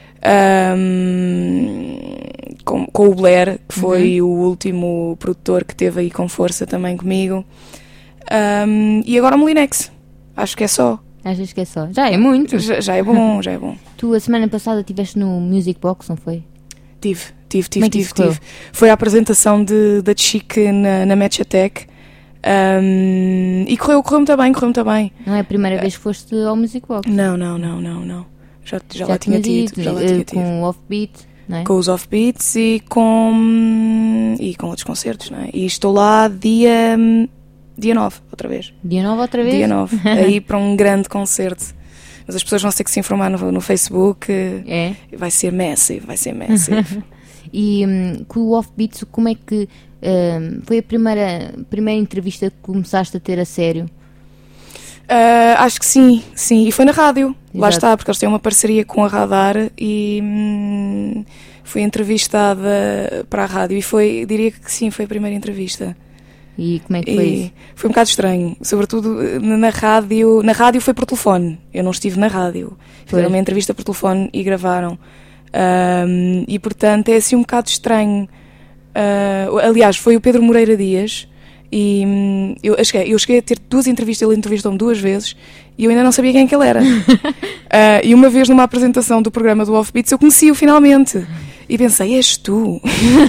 um, com, com o Blair, que foi Uhum. o último produtor que teve aí com força também comigo, um, e agora o Molinex. Acho que é só. Achas que é só? Já é muito. Já, já é bom, já é bom. Tu a semana passada estiveste no Music Box, não foi? Tive, tive, Como tive, é que tive, isso correu? tive. Foi a apresentação de, da Chic na, na Matchatech. Um, e correu, correu muito bem, correu muito bem. Não é a primeira vez que foste ao Music Box? Não, não, não, não, não. Já, já, lá tinha tinhas tido, ido, já lá eh, tinha tido. com o Offbeat, não é? Com os offbeats e com e com outros concertos, não é? E estou lá dia dia nove, outra vez. Dia nove outra vez? Dia nove, aí para um grande concerto. Mas as pessoas vão ter que se informar no, no Facebook. É. Vai ser massive, vai ser massive. E hum, com o Offbeat, como é que hum, foi a primeira, primeira entrevista que começaste a ter a sério? Uh, acho que sim, sim. E foi na rádio. Lá Exato. está, porque eles têm uma parceria com a Radar e hum, fui entrevistada para a rádio e foi, diria que sim, foi a primeira entrevista. E como é que foi E isso? foi um bocado estranho, sobretudo na rádio. Na rádio foi por telefone, eu não estive na rádio. Fizeram Pois. uma entrevista por telefone e gravaram. Um, e portanto é assim um bocado estranho. Uh, aliás, foi o Pedro Moreira Dias e hum, eu, cheguei, eu cheguei a ter duas entrevistas, ele entrevistou-me duas vezes e eu ainda não sabia quem é que ele era. uh, e uma vez numa apresentação do programa do Offbeats eu conheci-o finalmente e pensei, és tu?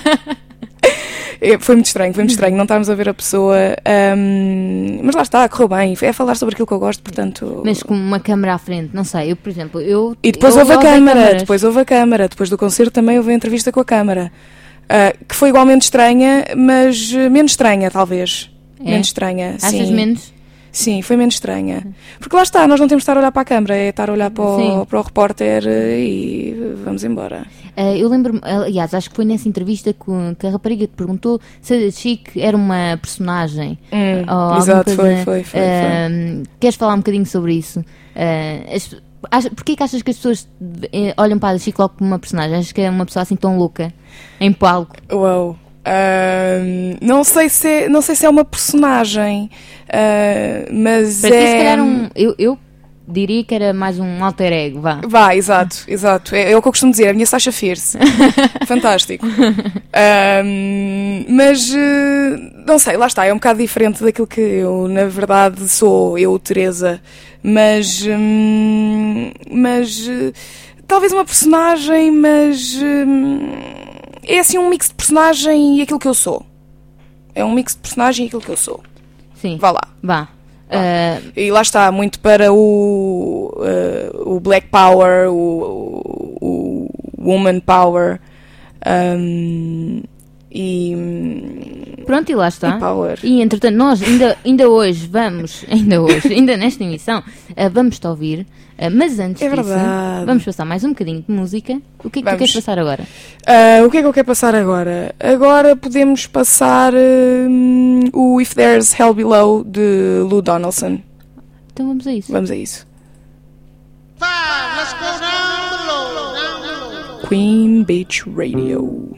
Foi muito estranho, foi muito estranho não estarmos a ver a pessoa, um, mas lá está, correu bem, é falar sobre aquilo que eu gosto, portanto... Mas com uma câmera à frente, não sei, eu por exemplo, eu... E depois eu houve a odeio câmara, câmaras. depois houve a câmara, depois do concerto também houve a entrevista com a câmara, uh, que foi igualmente estranha, mas uh, menos estranha talvez, É? menos estranha, Achas sim. menos? Sim, foi menos estranha, porque lá está, nós não temos de estar a olhar para a câmara, é estar a olhar para Sim. o, para o repórter uh, e vamos embora. Uh, eu lembro-me, aliás, acho que foi nessa entrevista que, que a rapariga te perguntou se a Chic era uma personagem. Hum, ou alguma exato, coisa, foi, foi, foi, uh, Queres falar um bocadinho sobre isso? Uh, as, ach, porquê que achas que as pessoas eh, olham para a Chic logo como uma personagem? Achas que é uma pessoa assim tão louca em palco? Uau. Um, não sei se é, não sei se é uma personagem, uh, mas Para ti, é... se calhar, um, eu, eu diria que era mais um alter ego, vá. Vá, exato, exato. É, é o que eu costumo dizer, a minha Sasha Fierce. Fantástico. Um, mas, uh, não sei, lá está, é um bocado diferente daquilo que eu, na verdade, sou, eu, Teresa. Mas, um, mas, uh, talvez uma personagem, mas um, é assim um mix de personagem e aquilo que eu sou. É um mix de personagem e aquilo que eu sou. Sim. Vá lá. Vá. Uh... E lá está, muito para o, uh, o Black Power, o, o, o Woman Power, um, e... Pronto, e lá está. E power. E entretanto, nós ainda, ainda hoje vamos, ainda hoje, ainda nesta emissão, uh, vamos-te ouvir, uh, mas antes é disso, verdade. Vamos passar mais um bocadinho de música. O que é que vamos. tu queres passar agora? Uh, o que é que eu quero passar agora? Agora podemos passar um, o If There's Hell Below, de Lou Donaldson. Então vamos a isso. Vamos a isso. Five, let's go down below, down below. Queen Beach Radio.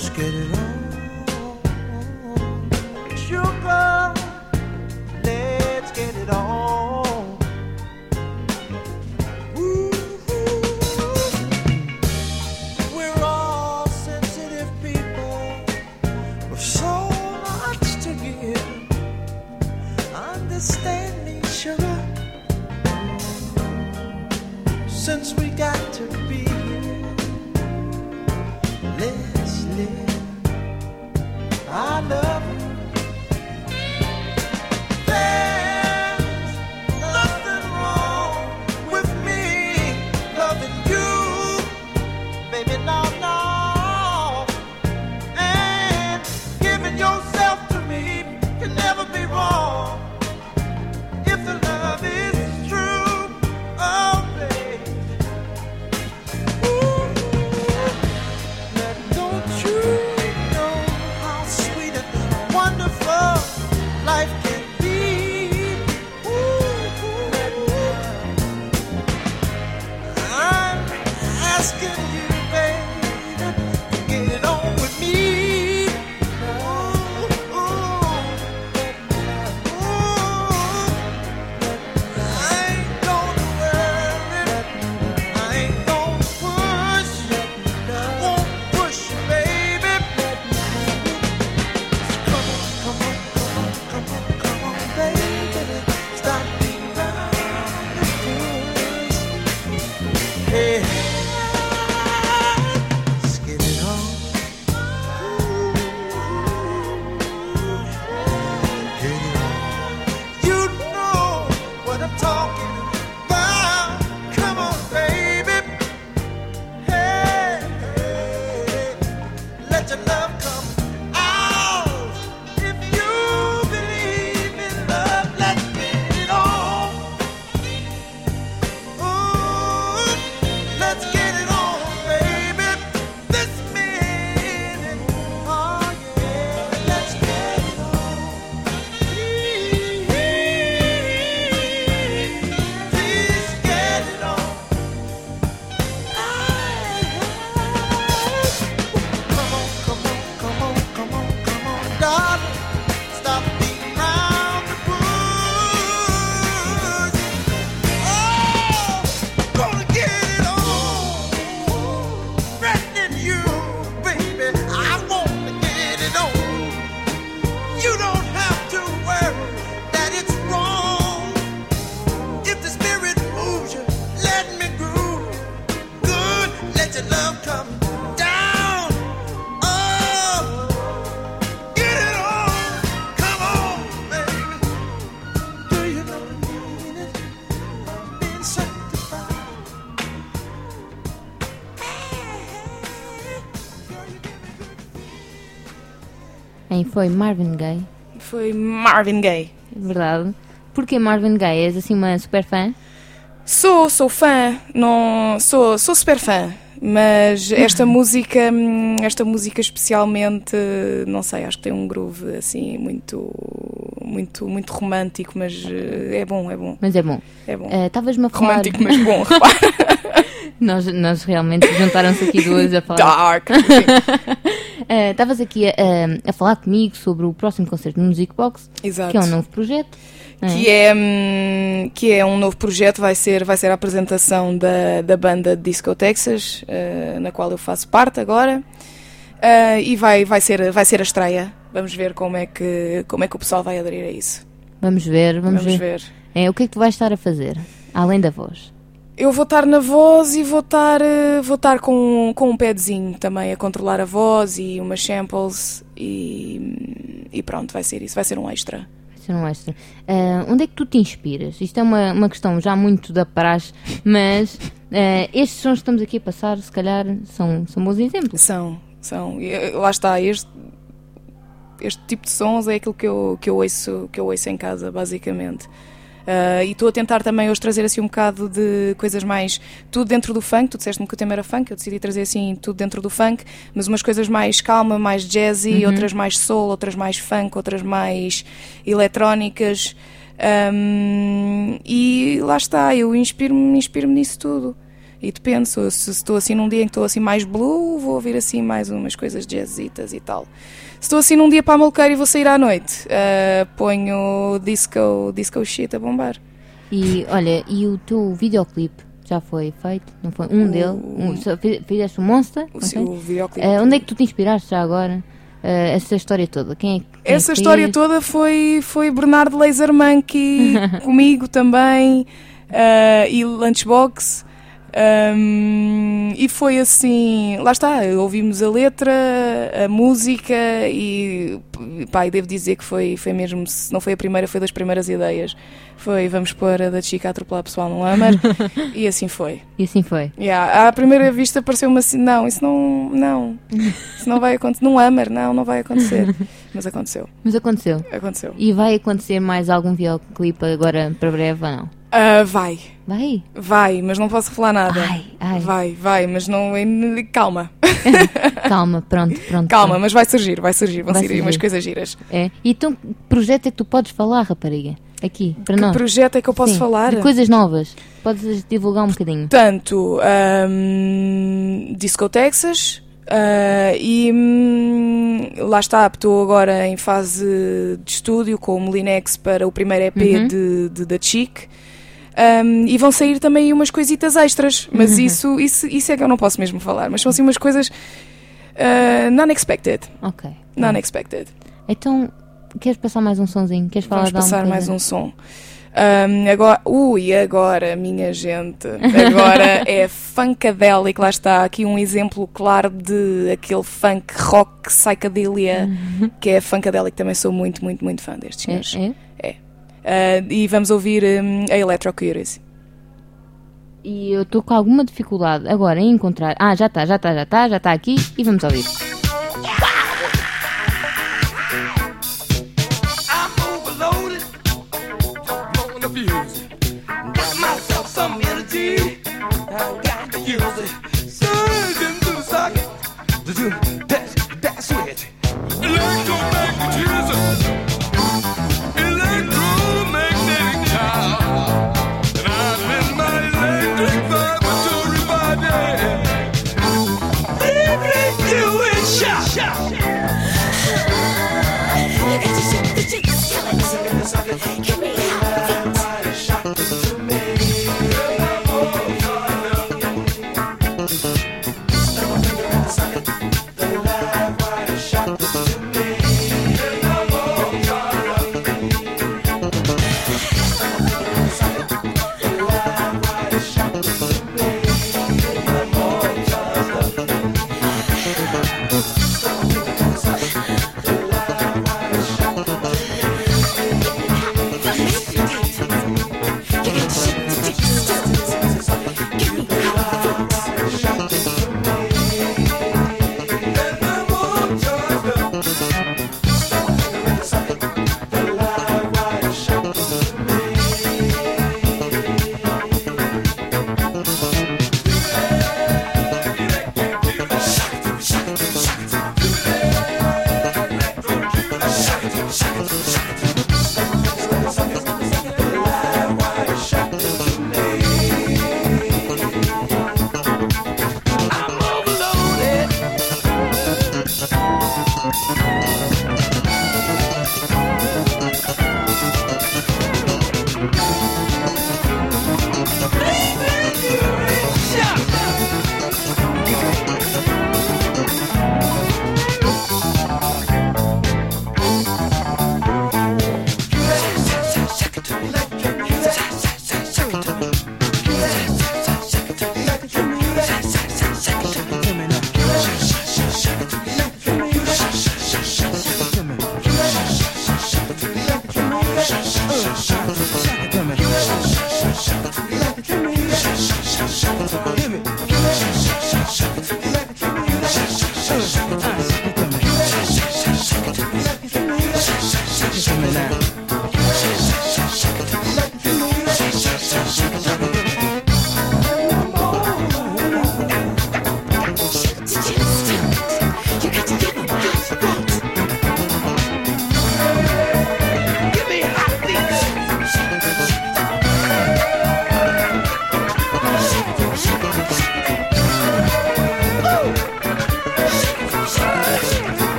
Let's get it on. Sugar, let's get it on. Ooh, we're all sensitive people with so much to give. Understand me, sugar, since we got to be here. Let's live. I love you. There's nothing wrong with me loving you, baby, no, no. And giving yourself to me can never be wrong if the love is true. Oh, baby. Ooh, now don't you know how sweet and wonderful life can be? Ooh, I'm asking you, baby, to get it on with me. Ooh, ooh, ooh. I ain't gonna worry, I ain't gonna push, I won't push you, baby. Come on, come on, come on, come on, come on, baby. Stop being around the bush. Hey, let's get it on. Get it on. You know what I'm talking about. Come on, baby. Hey, hey, let your love come out. If you believe in love, let's get it on. Ooh, let's get it on, baby. This minute, oh yeah, let's get it on. Please, please get it on. Come on, come on, come on, come on, come on, darling. Stop beating around the bush. Oh, gonna get it on. Threatening you, baby. I wanna get it on. You don't have to worry that it's wrong. If the spirit moves you, let me groove. Good, let your love come down. Oh, get it on. Come on, baby. Do you know you mean it? Being sanctified. Hey, girl, you give me good. Hein, foi Marvin Gaye, Foi Marvin Gaye. verdade. Porquê Marvin Gaye? És assim uma super fã? Sou, sou fã, não, sou, sou super fã, mas esta música, hum, esta música especialmente, não sei, acho que tem um groove assim muito, muito, muito romântico, mas eh, é bom, é bom, Mas é bom. é bom. Eh, Estavas-me a falar... Romântico, mas bom, repara. nós, nós realmente juntaram-se aqui duas a falar. Dark. Eh, Estavas aqui a, a- a falar comigo sobre o próximo concerto no Music Box, Exato. que é um novo projeto. não é? Que é, hum, que é um novo projeto, vai ser, vai ser a apresentação da, da banda Disco Texas, eh, na qual eu faço parte agora, eh, e vai, vai, ser, vai ser a estreia. Vamos ver como é, que, como é que o pessoal vai aderir a isso. Vamos ver, vamos, Vamos ver. ver. É, o que é que tu vais estar a fazer, além da voz? Eu vou estar na voz e vou estar, eh, vou estar com, com um padzinho também a controlar a voz e umas samples e, e pronto, vai ser isso, vai ser um extra. Vai ser um extra. Ah, onde é que tu te inspiras? Isto é uma, uma questão já muito da praxe, mas ah, estes sons que estamos aqui a passar, se calhar, são, são bons exemplos. São, são, e, eh, lá está, este, este tipo de sons é aquilo que eu, que eu, ouço, que eu ouço em casa, basicamente. Uh, e estou a tentar também hoje trazer assim um bocado de coisas mais, tudo dentro do funk. Tu disseste-me que o tema era funk, eu decidi trazer assim tudo dentro do funk, mas umas coisas mais calma, mais jazzy, Uhum. outras mais soul, outras mais funk, outras mais eletrónicas. Um, e lá está, eu inspiro-me inspiro-me nisso tudo. E depende, se, se estou assim num dia em que estou assim mais blue, vou ouvir assim mais umas coisas jazzitas e tal. Se estou assim num dia para a maluqueira e vou sair à noite, uh, ponho disco, disco shit a bombar. E olha, e o teu videoclipe já foi feito? Não foi? Um O- dele? Um, só fi- fizeste o Monster? O, ok? o videoclipe. Uh, onde é que tu te inspiraste já agora? Uh, essa história toda? Quem é que quem Essa é que história fez? toda foi, foi Bernardo Laser Monkey, comigo também, uh, e Lunchbox. Um, e foi assim, lá está, ouvimos a letra, a música e pá, e devo dizer que foi, foi mesmo, se não foi a primeira, foi das primeiras ideias. Foi, vamos pôr a da Chica a atropelar pessoal no Hammer e assim foi. E assim foi. Yeah, à primeira vista pareceu-me assim, não, isso não, não, isso não vai acontecer, num Hammer, não, não vai acontecer, mas aconteceu, Mas aconteceu. aconteceu. E vai acontecer mais algum videoclipe agora para breve ou não? Ah, vai, Vai? vai, mas não posso revelar nada. Ai, ai. Vai, vai, mas não. Calma. Calma, pronto, pronto. Calma, pronto. mas vai surgir, vai surgir, vão Vai sair aí umas surgir. coisas giras. É. E então, que projeto é que tu podes falar, rapariga? Aqui, para Que nós. projeto é que eu posso Sim, falar? de coisas novas. Podes divulgar um bocadinho. Portanto, ahm, Disco Texas. ah, e hum, lá está, estou agora em fase de estúdio com o Molinex para o primeiro E P Uhum. de, de, da Chic. Um, e vão sair também aí umas coisitas extras, mas Uhum. isso, isso, isso é que eu não posso mesmo falar. Mas são assim umas coisas uh, non-expected. Ok. Non-expected. Então, queres passar mais um sonzinho? Queres falar Vamos de alguma passar coisa? mais um som. Um, agora, ui, agora, minha gente, agora é Funkadelic, lá está, aqui um exemplo claro de aquele funk rock psychedelia, que é Funkadelic, também sou muito, muito, muito fã destes Uhum. É, senhores. é? Uh, e vamos ouvir um, a Electro Curious. E eu estou com alguma dificuldade agora em encontrar. Ah, já está, já está, já está, já está aqui e vamos ouvir. I'm overloaded, blowing the fuse. Got myself some energy, I got to use it. Surge into the socket, that's, that's switch. Electromagnetism, electromagnetic child. And I'm in my electric vibratory body. Leaving you in shock.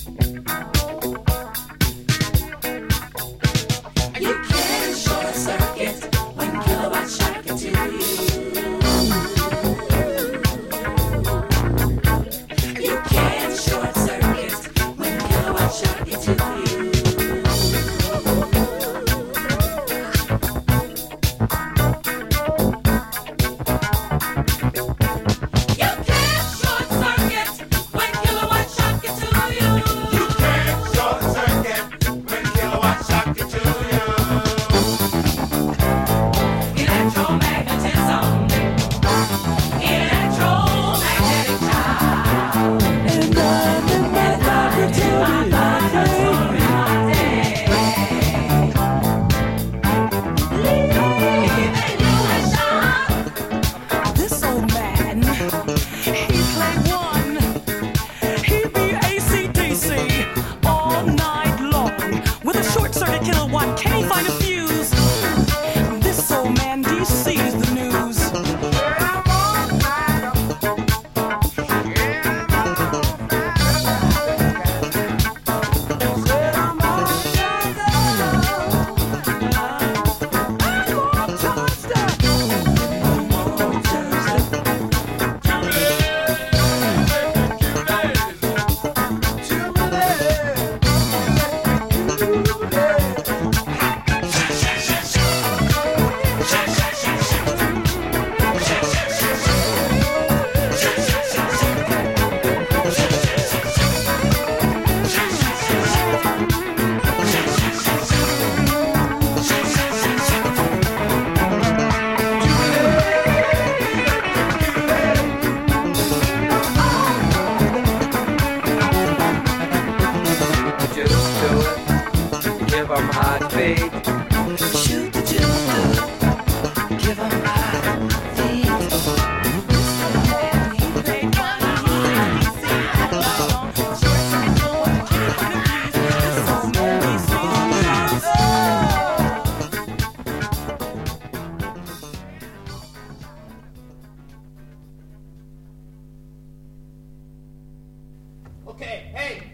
Okay, hey,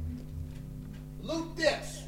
loot this.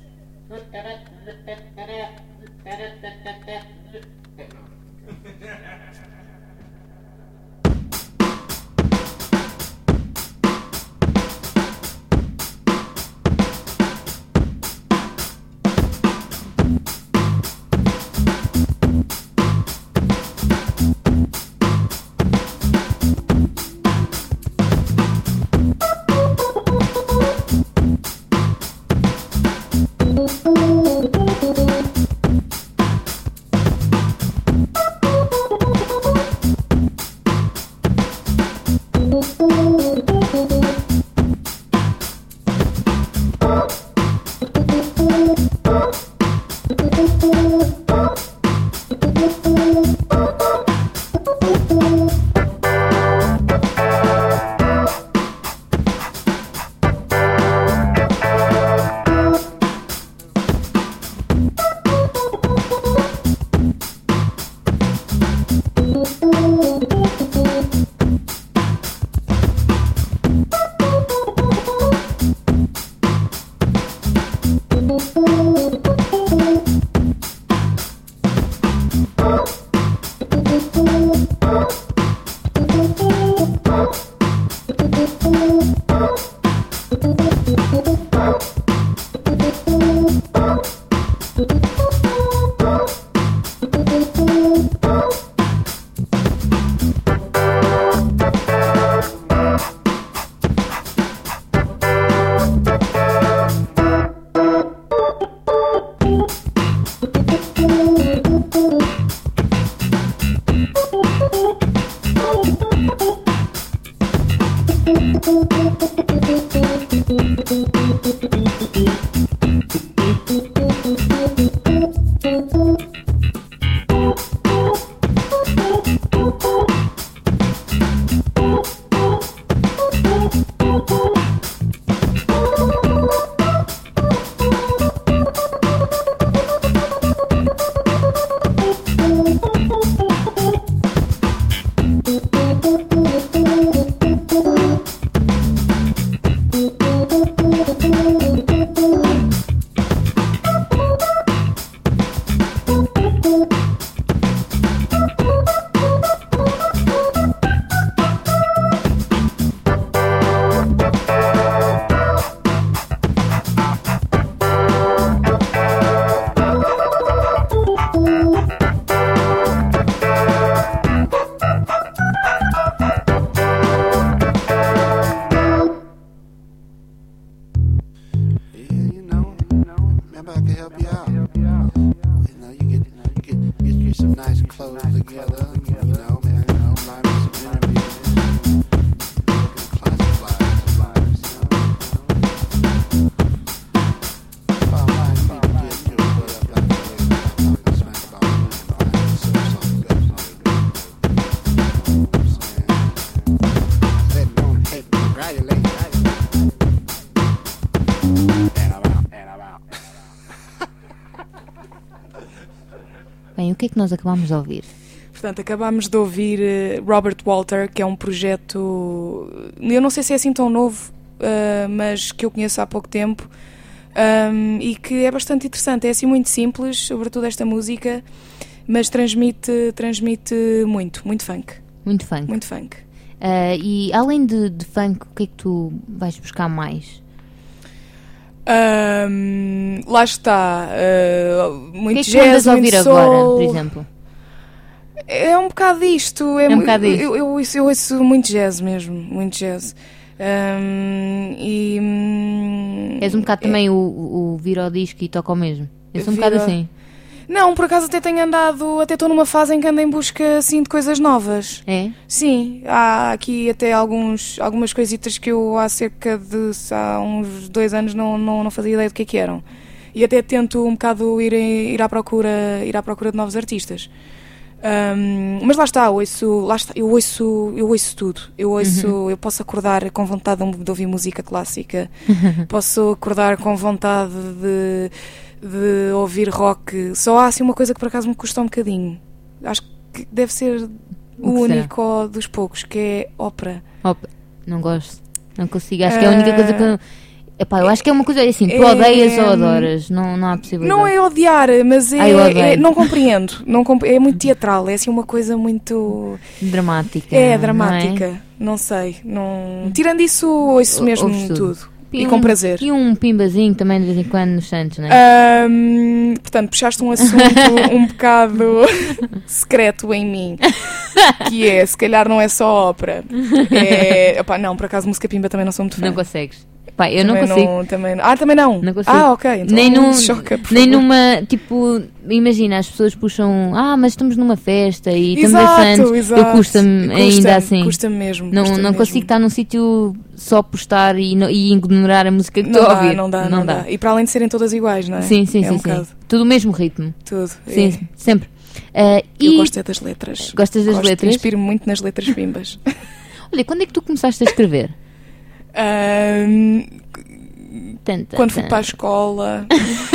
somebody I can help you out. You know, you get, you get, get you some nice clothes together. You know, man, you know, line up some interviews. Closet flyers, flyers, you know. Oh, man, you need to get your butt up out there and stop talking smack about me and find yourself something good to do. You know what I'm saying? Let it on, hey, congratulate. Bem, o que é que nós acabámos de ouvir? Portanto, acabámos de ouvir uh, Robert Walter, que é um projeto, eu não sei se é assim tão novo, uh, mas que eu conheço há pouco tempo, um, e que é bastante interessante. É assim muito simples, sobretudo esta música, mas transmite, transmite muito, muito funk. Muito funk. Muito funk. Uh, e além de, de funk, o que é que tu vais buscar mais? Um, lá está, uh, muito o que é que jazz, andas a ouvir muito agora, soul. por exemplo? É um bocado isto. É, É um bocado isto. Eu, eu, ouço, eu ouço muito jazz mesmo, muito jazz. Um, e, hum, És um bocado é, também o, o vir ao disco e toca ao mesmo. Eu sou um Vira- bocado assim. Não, por acaso até tenho andado, até estou numa fase em que ando em busca assim, de coisas novas. É? Sim, há aqui até alguns, algumas coisitas que eu há cerca de há uns dois anos não, não, não fazia ideia do que é que eram. E até tento um bocado ir, em- ir, à, procura, ir à procura de novos artistas. Um, mas lá está, eu ouço, lá está, eu ouço, eu ouço tudo. Eu ouço, Uhum. eu posso acordar com vontade de, de ouvir música clássica, posso acordar com vontade de, de ouvir rock. Só há assim uma coisa que por acaso me custa um bocadinho. Acho que deve ser o, O que será? único dos poucos, que é ópera. Opa, não gosto. Não consigo. Acho que é a única coisa que eu... Epá, eu acho que é uma coisa assim, tu É- odeias ou adoras, não, não há possibilidade. Não é odiar, mas é, Ah, eu odeio. é- não compreendo. Não compre- é muito teatral, é assim uma coisa muito. Dramática. É, não dramática. Não, sei. Não... Tirando isso, ouço Ou- mesmo ouves tudo. tudo. E um- com prazer. E um pimbazinho também de vez em quando nos Santos, não é? Ahm, portanto, puxaste um assunto um bocado secreto em mim, que é, se calhar não é só ópera. É, opá, não, por acaso, música pimba também não sou muito fã. Não consegues. Pá, eu Também não consigo. Não, também não. Ah, também não? Não consigo. Ah, ok. Então nem num, choca, por nem favor. numa, tipo, imagina, as pessoas puxam, ah, mas estamos numa festa e estamos Exato, em Santos, exato. eu custa-me Custa-me, ainda assim. Custa-me mesmo. Não, custa-me não mesmo. consigo estar num sítio só postar e, não- e ignorar a música que Não estou a dá, ouvir. não dá, não, dá. E para além de serem todas iguais, não é? Sim, sim, é sim, um sim. bocado Tudo o mesmo ritmo. tudo. Sim, é. sempre. Ah, Eu e gosto é das letras. gostas das Gosto, letras? Inspiro-me muito nas letras pimbas. Olha, quando é que tu começaste a escrever? Ahm, Tanta, quando fui tanta. para a escola.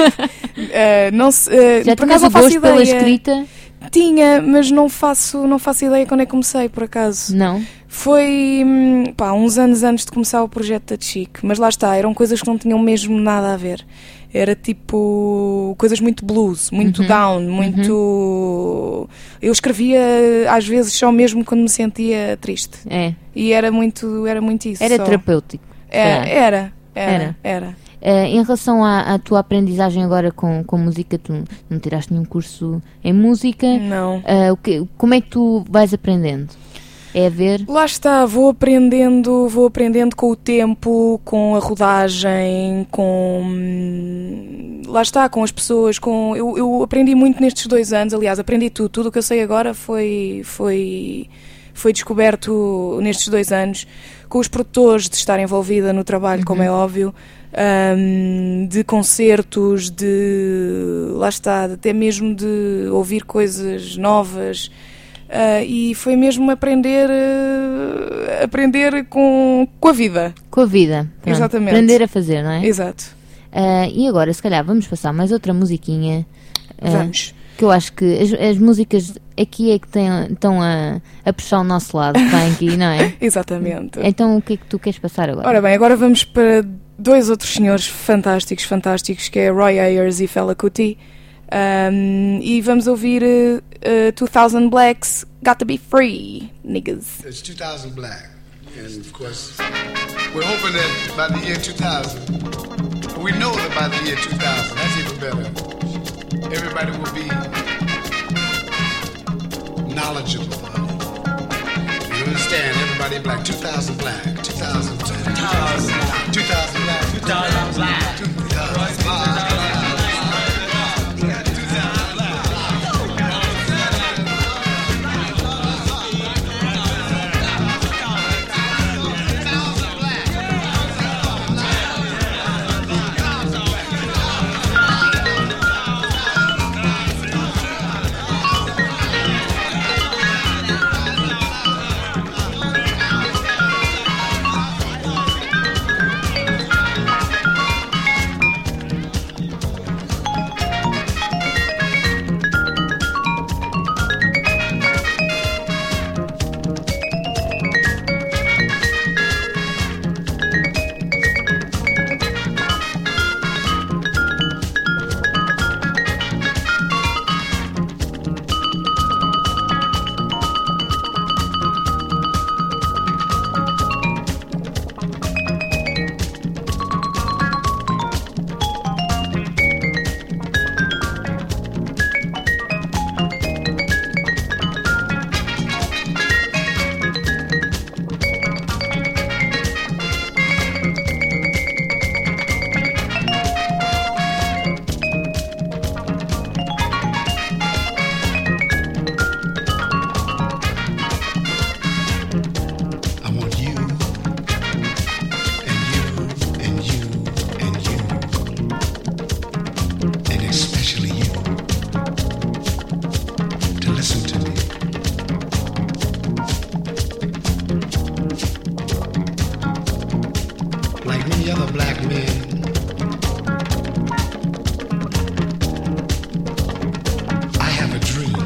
Ah, não se, ah, Já por tinhas acaso o não faço gosto pela ideia. escrita? Tinha, mas não faço, não faço ideia quando é que comecei, por acaso. Não? Foi hum, pá, uns anos antes de começar o projeto da Chic, mas lá está, eram coisas que não tinham mesmo nada a ver. Era tipo coisas muito blues, muito Uhum. down, muito. Eu escrevia às vezes só mesmo quando me sentia triste. É. E era muito, era muito isso. Era só. terapêutico. É, será? era, era, Era. era. Eh, em relação à, à tua aprendizagem agora com, com música, tu não tiraste nenhum curso em música. Não. Eh, o que, como é que tu vais aprendendo? É a ver? Lá está, vou aprendendo, vou aprendendo com o tempo, com a rodagem, com hum, lá está, com as pessoas, com eu, eu aprendi muito nestes dois anos, aliás, aprendi tudo, tudo o que eu sei agora foi foi foi descoberto nestes dois anos, com os produtores, de estar envolvida no trabalho, como é óbvio, hum, de concertos, de lá está, até mesmo de ouvir coisas novas. Uh, e foi mesmo aprender uh, aprender com, com a vida. Com a vida. Pronto. Exatamente. Aprender a fazer, não é? Exato. Eh, e agora, se calhar, vamos passar mais outra musiquinha. eh, Vamos. Que eu acho que as, as músicas aqui é que têm, estão a, a puxar o nosso lado, está aqui, não é? Exatamente. Então, o que é que tu queres passar agora? Ora bem, agora vamos para dois outros senhores fantásticos, fantásticos, que é Roy Ayers e Fela Kuti. Um, e vamos ouvir uh, uh, two thousand Blacks, Got to Be Free, niggas. It's two thousand black, and of course, we're hoping that by the year two thousand, we know that by the year two thousand, that's even better, everybody will be knowledgeable. You understand? Everybody black, two thousand black, two thousand black, two thousand black, two thousand black, two thousand black, two thousand black. black men, I have a dream.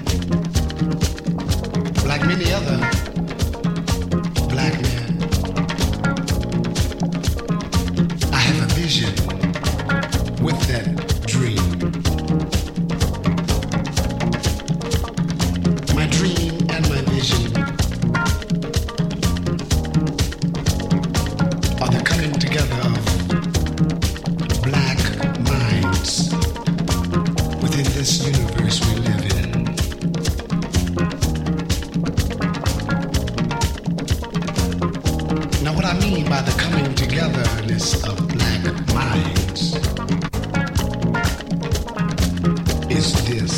Like many other black men, I have a vision with that dream. My dream and my vision are the coming together of black minds within this universe we live in. Now what I mean by the coming togetherness of black minds is this.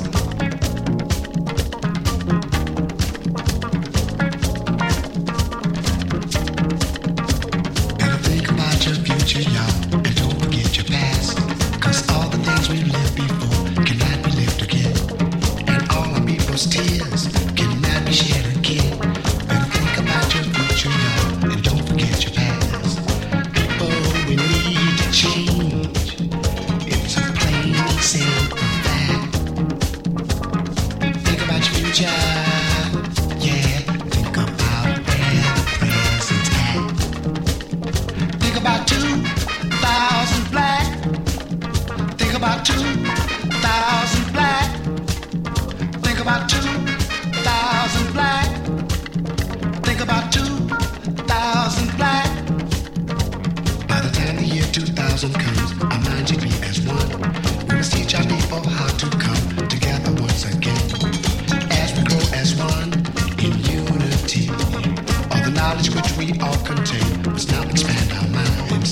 Better think about your future, y'all, and don't forget your past. 'Cause all the things we lived before cannot be lived again. And all our people's tears cannot be shed again. Better think about your future, y'all, and don't forget your past. People, we need to change. It's a plain and simple fact. Think about your future, yeah. Think about where the present's at. Think about two thousand black. Think about two thousand black. Think about two thousand black. Think about two thousand black. By the time the year two thousand comes, our minds will be as one. We must teach our people how to come together once again. As we grow as one in unity, all the knowledge which we all contain must now expand our minds.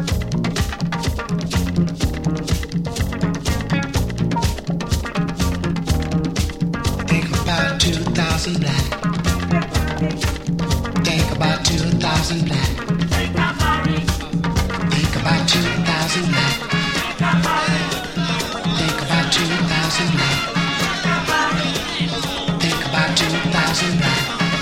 Think about two thousand black. Think about two thousand black. Think about two thousand black. Think about two thousand black. Think about two thousand black.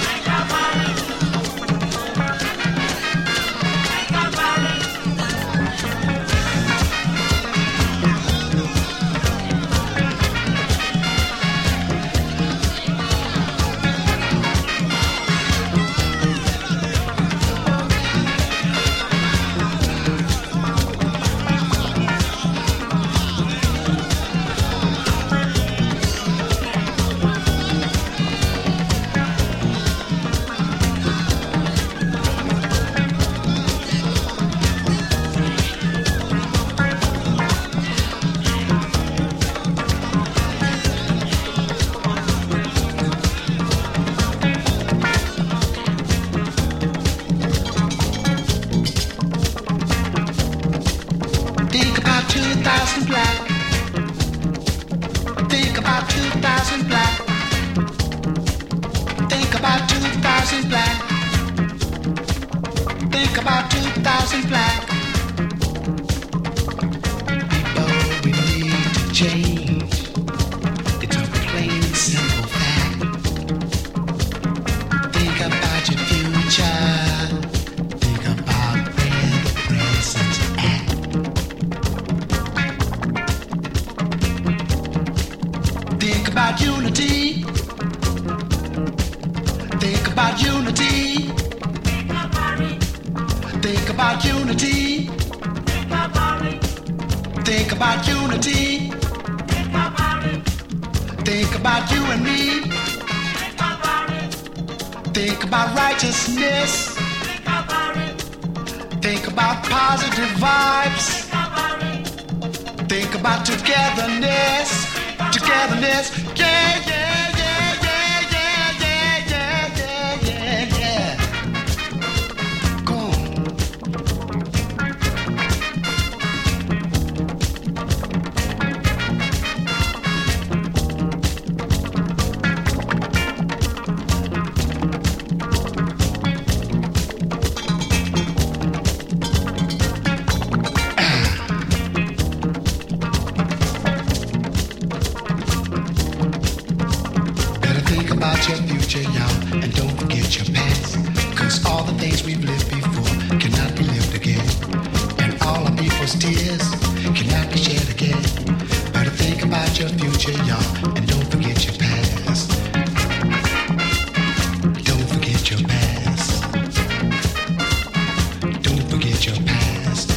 Think about two thousand black. Think about two thousand black. Think about two thousand black. Think about two thousand black. People, we need to change. It's a plain simple fact. Think about your future. Think about where the present's at. Think about unity. Think about unity. Think about unity. Think about unity. Think about you and me. Think about righteousness. Think about positive vibes. Think about togetherness. Togetherness. Yeah, yeah, yeah, yeah, yeah, yeah, yeah, yeah, yeah, yeah. Go on. those tears cannot be shed again. Better think about your future, y'all, and don't forget your past. Don't forget your past. Don't forget your past.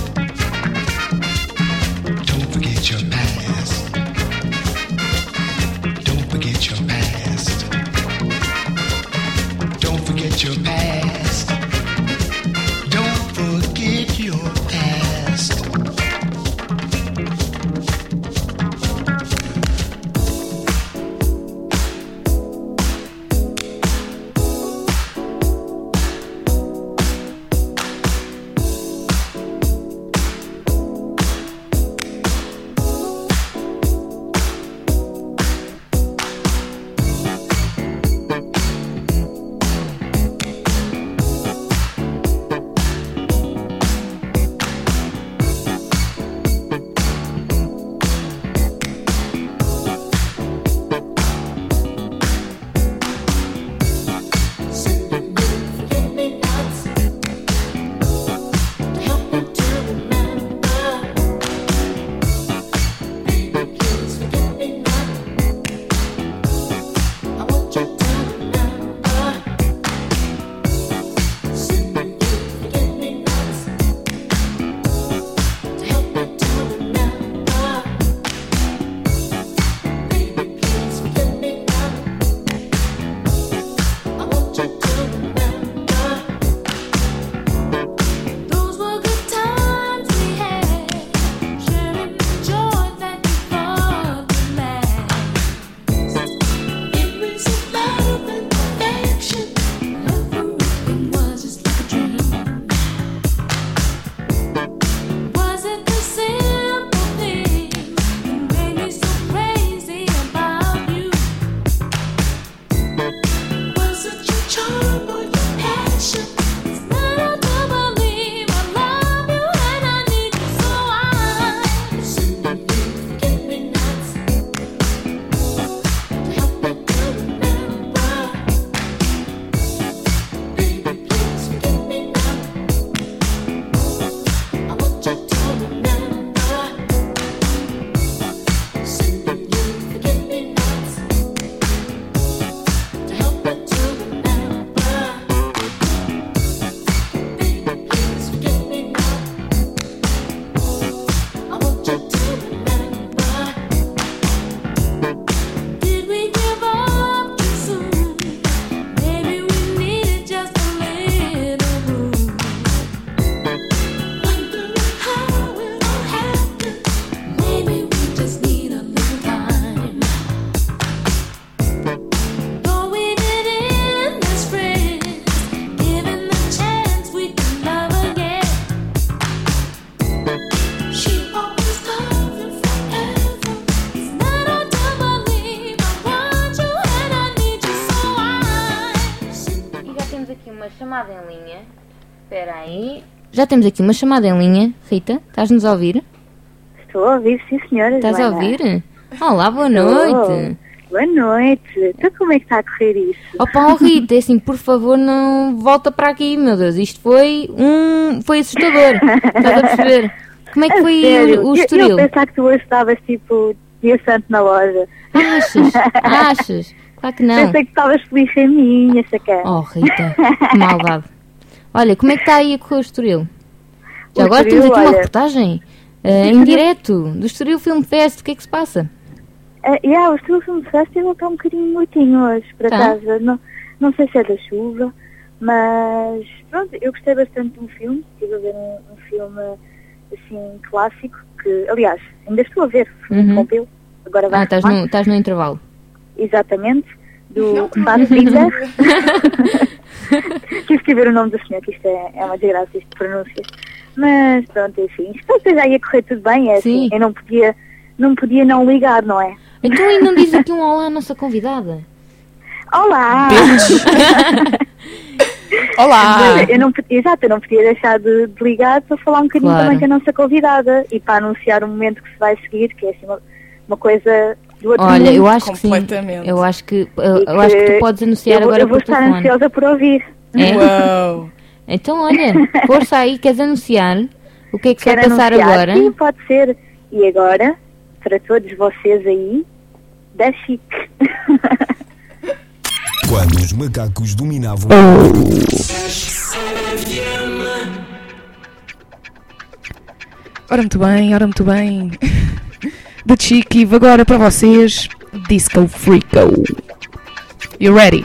Don't forget your past. Don't forget your past. Don't forget your past. Don't forget your past. chamada em linha. Espera aí. Já temos aqui uma chamada em linha. Rita, estás-nos a ouvir? Estou a ouvir, sim senhora. Estás Joana. a ouvir? Olá, boa noite. Boa noite. Então como é que está a correr isso? Opa, oh, Rita, é assim, por favor, não volta para aqui, meu Deus. Isto foi um... foi assustador. Estás a perceber? Como é que A foi sério? o, o Eu- Estoril? Eu pensava que tu hoje estavas tipo dia santo na loja. Achas? Achas? Claro que não. Pensei que estavas feliz em mim, essa cara. Oh, Rita, que maldade. Olha, como é que está aí a correr o Estoril? Já O agora Estoril, temos aqui uma olha- reportagem eh, em direto do Estoril Film Fest. O que é que se passa? Uh, yeah, o Estoril Film Festival está um bocadinho mortinho hoje, por Tá. acaso. Não, não sei se é da chuva, mas pronto, eu gostei bastante de um filme. Estive a ver um, um filme assim clássico, que aliás, ainda estou a ver, fui Uhum. interrompeu. Agora vai Ah, estás retomar. no, estás no intervalo. Exatamente, do Fassbinder. Quis escrever o nome do senhor, que isto é, é uma desgraça, isto de pronúncias. Mas pronto, enfim, espero que já ia correr tudo bem, é Sim. assim, eu não podia, não podia não ligar, não é? Então e não diz aqui um olá à nossa convidada? Olá! Olá! Mas eu não, podia- exato, eu não podia deixar de, de ligar para falar um bocadinho Claro. também com a nossa convidada e para anunciar o momento que se vai seguir, que é assim uma, uma coisa do outro Olha, mundo. eu acho que sim. Completamente. Eu acho que, eu, E eu acho que tu que podes anunciar eu, vou- agora eu vou por estar telefone. ansiosa por ouvir. É? Uau! Então, olha, força aí, queres anunciar? O que é que se vai Quer passar anunciar? agora? Sim, pode ser. E agora, para todos vocês aí, da Chique. Quando os macacos dominavam Ora muito bem, ora muito bem. The Chique, agora para vocês, Disco Freako. You ready?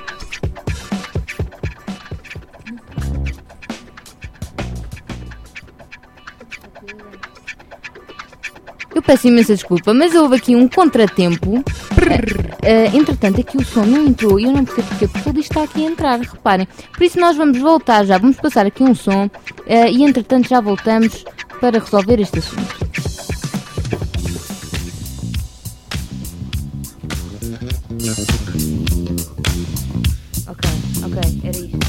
Eu peço imensa desculpa, mas houve aqui um contratempo. Uh, entretanto, aqui o som não entrou e eu não percebo porquê, porque ele está aqui a entrar, reparem. Por isso nós vamos voltar já, vamos passar aqui um som uh, e entretanto já voltamos para resolver este assunto. Ok, ok, era isto.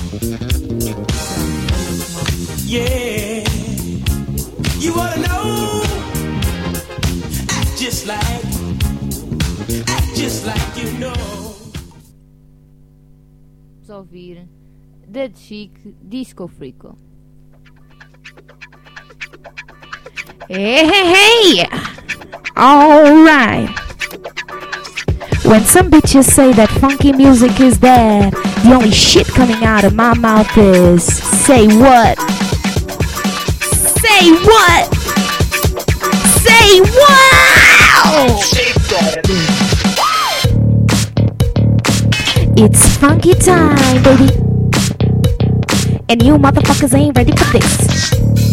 Yeah, you wanna know? Act just like, act just like you know. Vamos ouvir The Chique Disco Freako. Hey, hey, hey! Alright. When some bitches say that funky music is dead, the only shit coming out of my mouth is, say what? Say what? Say wow! It's funky time, baby. And you motherfuckers ain't ready for this.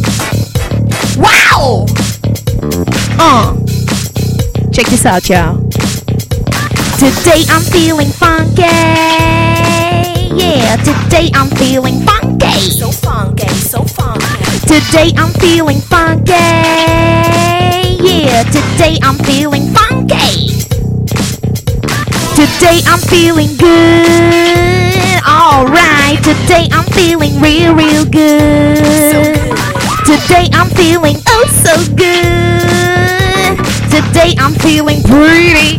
Wow! Uh, check this out, y'all. Today I'm feeling funky. Yeah, today I'm feeling funky. So funky, so funky. Today I'm feeling funky. Yeah, today I'm feeling funky. Today I'm feeling good. Alright, today I'm feeling real, real good. Today I'm feeling oh so good. Today I'm feeling pretty.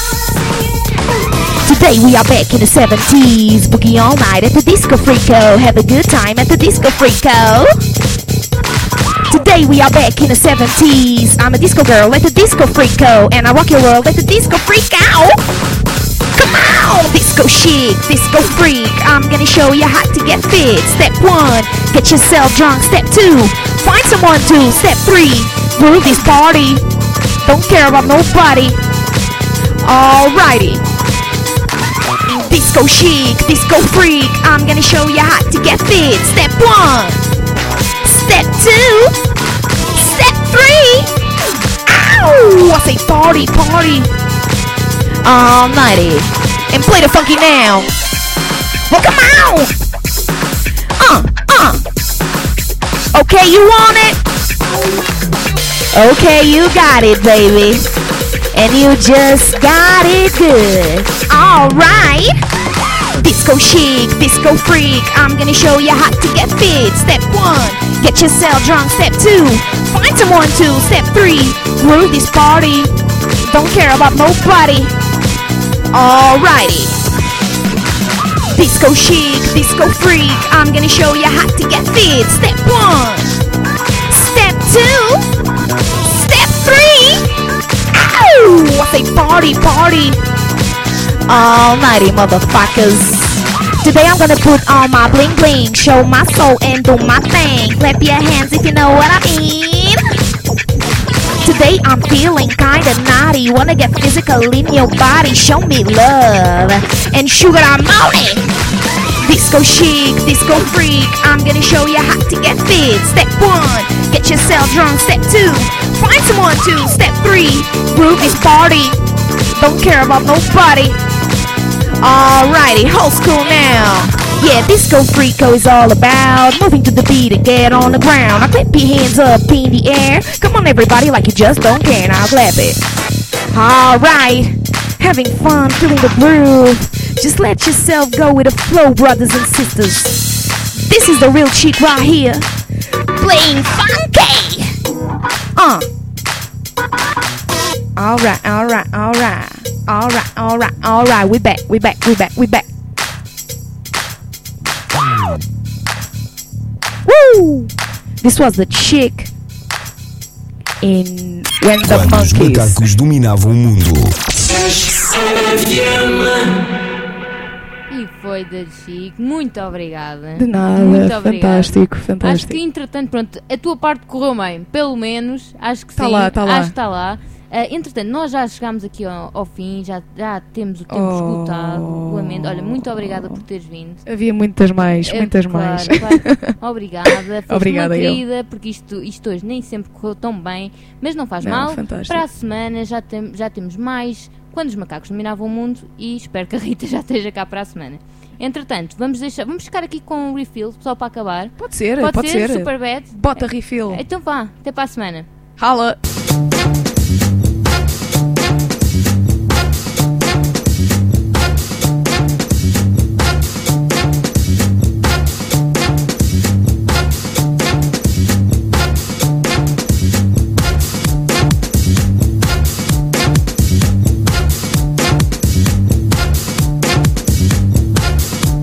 Today we are back in the seventies. Boogie all night at the Disco Freako. Have a good time at the Disco Freako. Today we are back in the seventies. I'm a disco girl at the Disco Freako. And I rock your world at the Disco Freako. Come on! Disco chic, disco freak. I'm gonna show you how to get fit. Step one, get yourself drunk. Step two, find someone to. Step three, groove this party. Don't care about nobody. Alrighty. Disco chic, disco freak. I'm gonna show you how to get fit. Step one, step two, step three. Ow! I say party, party. Almighty. And play the funky now. Well, come on. Uh, uh. Okay, you want it? Okay, you got it, baby. And you just got it good. Alright. Disco chic, disco freak. I'm gonna show you how to get fit. Step one, get yourself drunk. Step two, find someone to. Step three, groove this party. Don't care about nobody. Alrighty. Disco chic, disco freak. I'm gonna show you how to get fit. Step one, step two, step three. Ow! I say party, party. Almighty motherfuckers. Today I'm gonna put on my bling bling, show my soul and do my thing. Clap your hands if you know what I mean. Today I'm feeling kinda naughty. Wanna get physical in your body. Show me love and sugar I'm on it. Disco chic, disco freak. I'm gonna show you how to get fit. Step one, get yourself drunk. Step two, find someone to. Step three, groove this party. Don't care about nobody. Alrighty, whole school now. Yeah, Disco Freako is all about moving to the beat and get on the ground. Now clap your hands up in the air. Come on everybody, like you just don't care. Now clap it. Alright, having fun, feeling the groove. Just let yourself go with the flow, brothers and sisters. This is the real chick right here, playing funky. Uh. Alright, alright, alright. Alright, alright, alright. We back, we back, we back, we back. Woo! This was the chick in When the Quando os Monkeys. macacos dominavam o mundo. E foi da Chico. Muito obrigada. De nada, Muito obrigada. fantástico, Acho fantástico. que, entretanto, pronto, a tua parte correu bem. Pelo menos, acho que Tá sim. lá, tá lá. Acho que está lá. Uh, entretanto, nós já chegámos aqui ao, ao fim, já, já temos o tempo Oh. esgotado. Lamento. Olha, muito obrigada por teres vindo. Havia muitas mais, É, muitas claro, mais. claro. Obrigada. Foste Obrigada, uma eu. querida, porque isto, isto hoje nem sempre correu tão bem, mas não faz Não, mal. fantástico. Para a semana já, tem, já temos mais Quando os Macacos Dominavam o Mundo e espero que a Rita já esteja cá para a semana. Entretanto, vamos, deixar, vamos ficar aqui com um refill, só para acabar. Pode ser, Pode, pode ser, ser. Superbad. Bota refill. Então vá, até para a semana. Hala!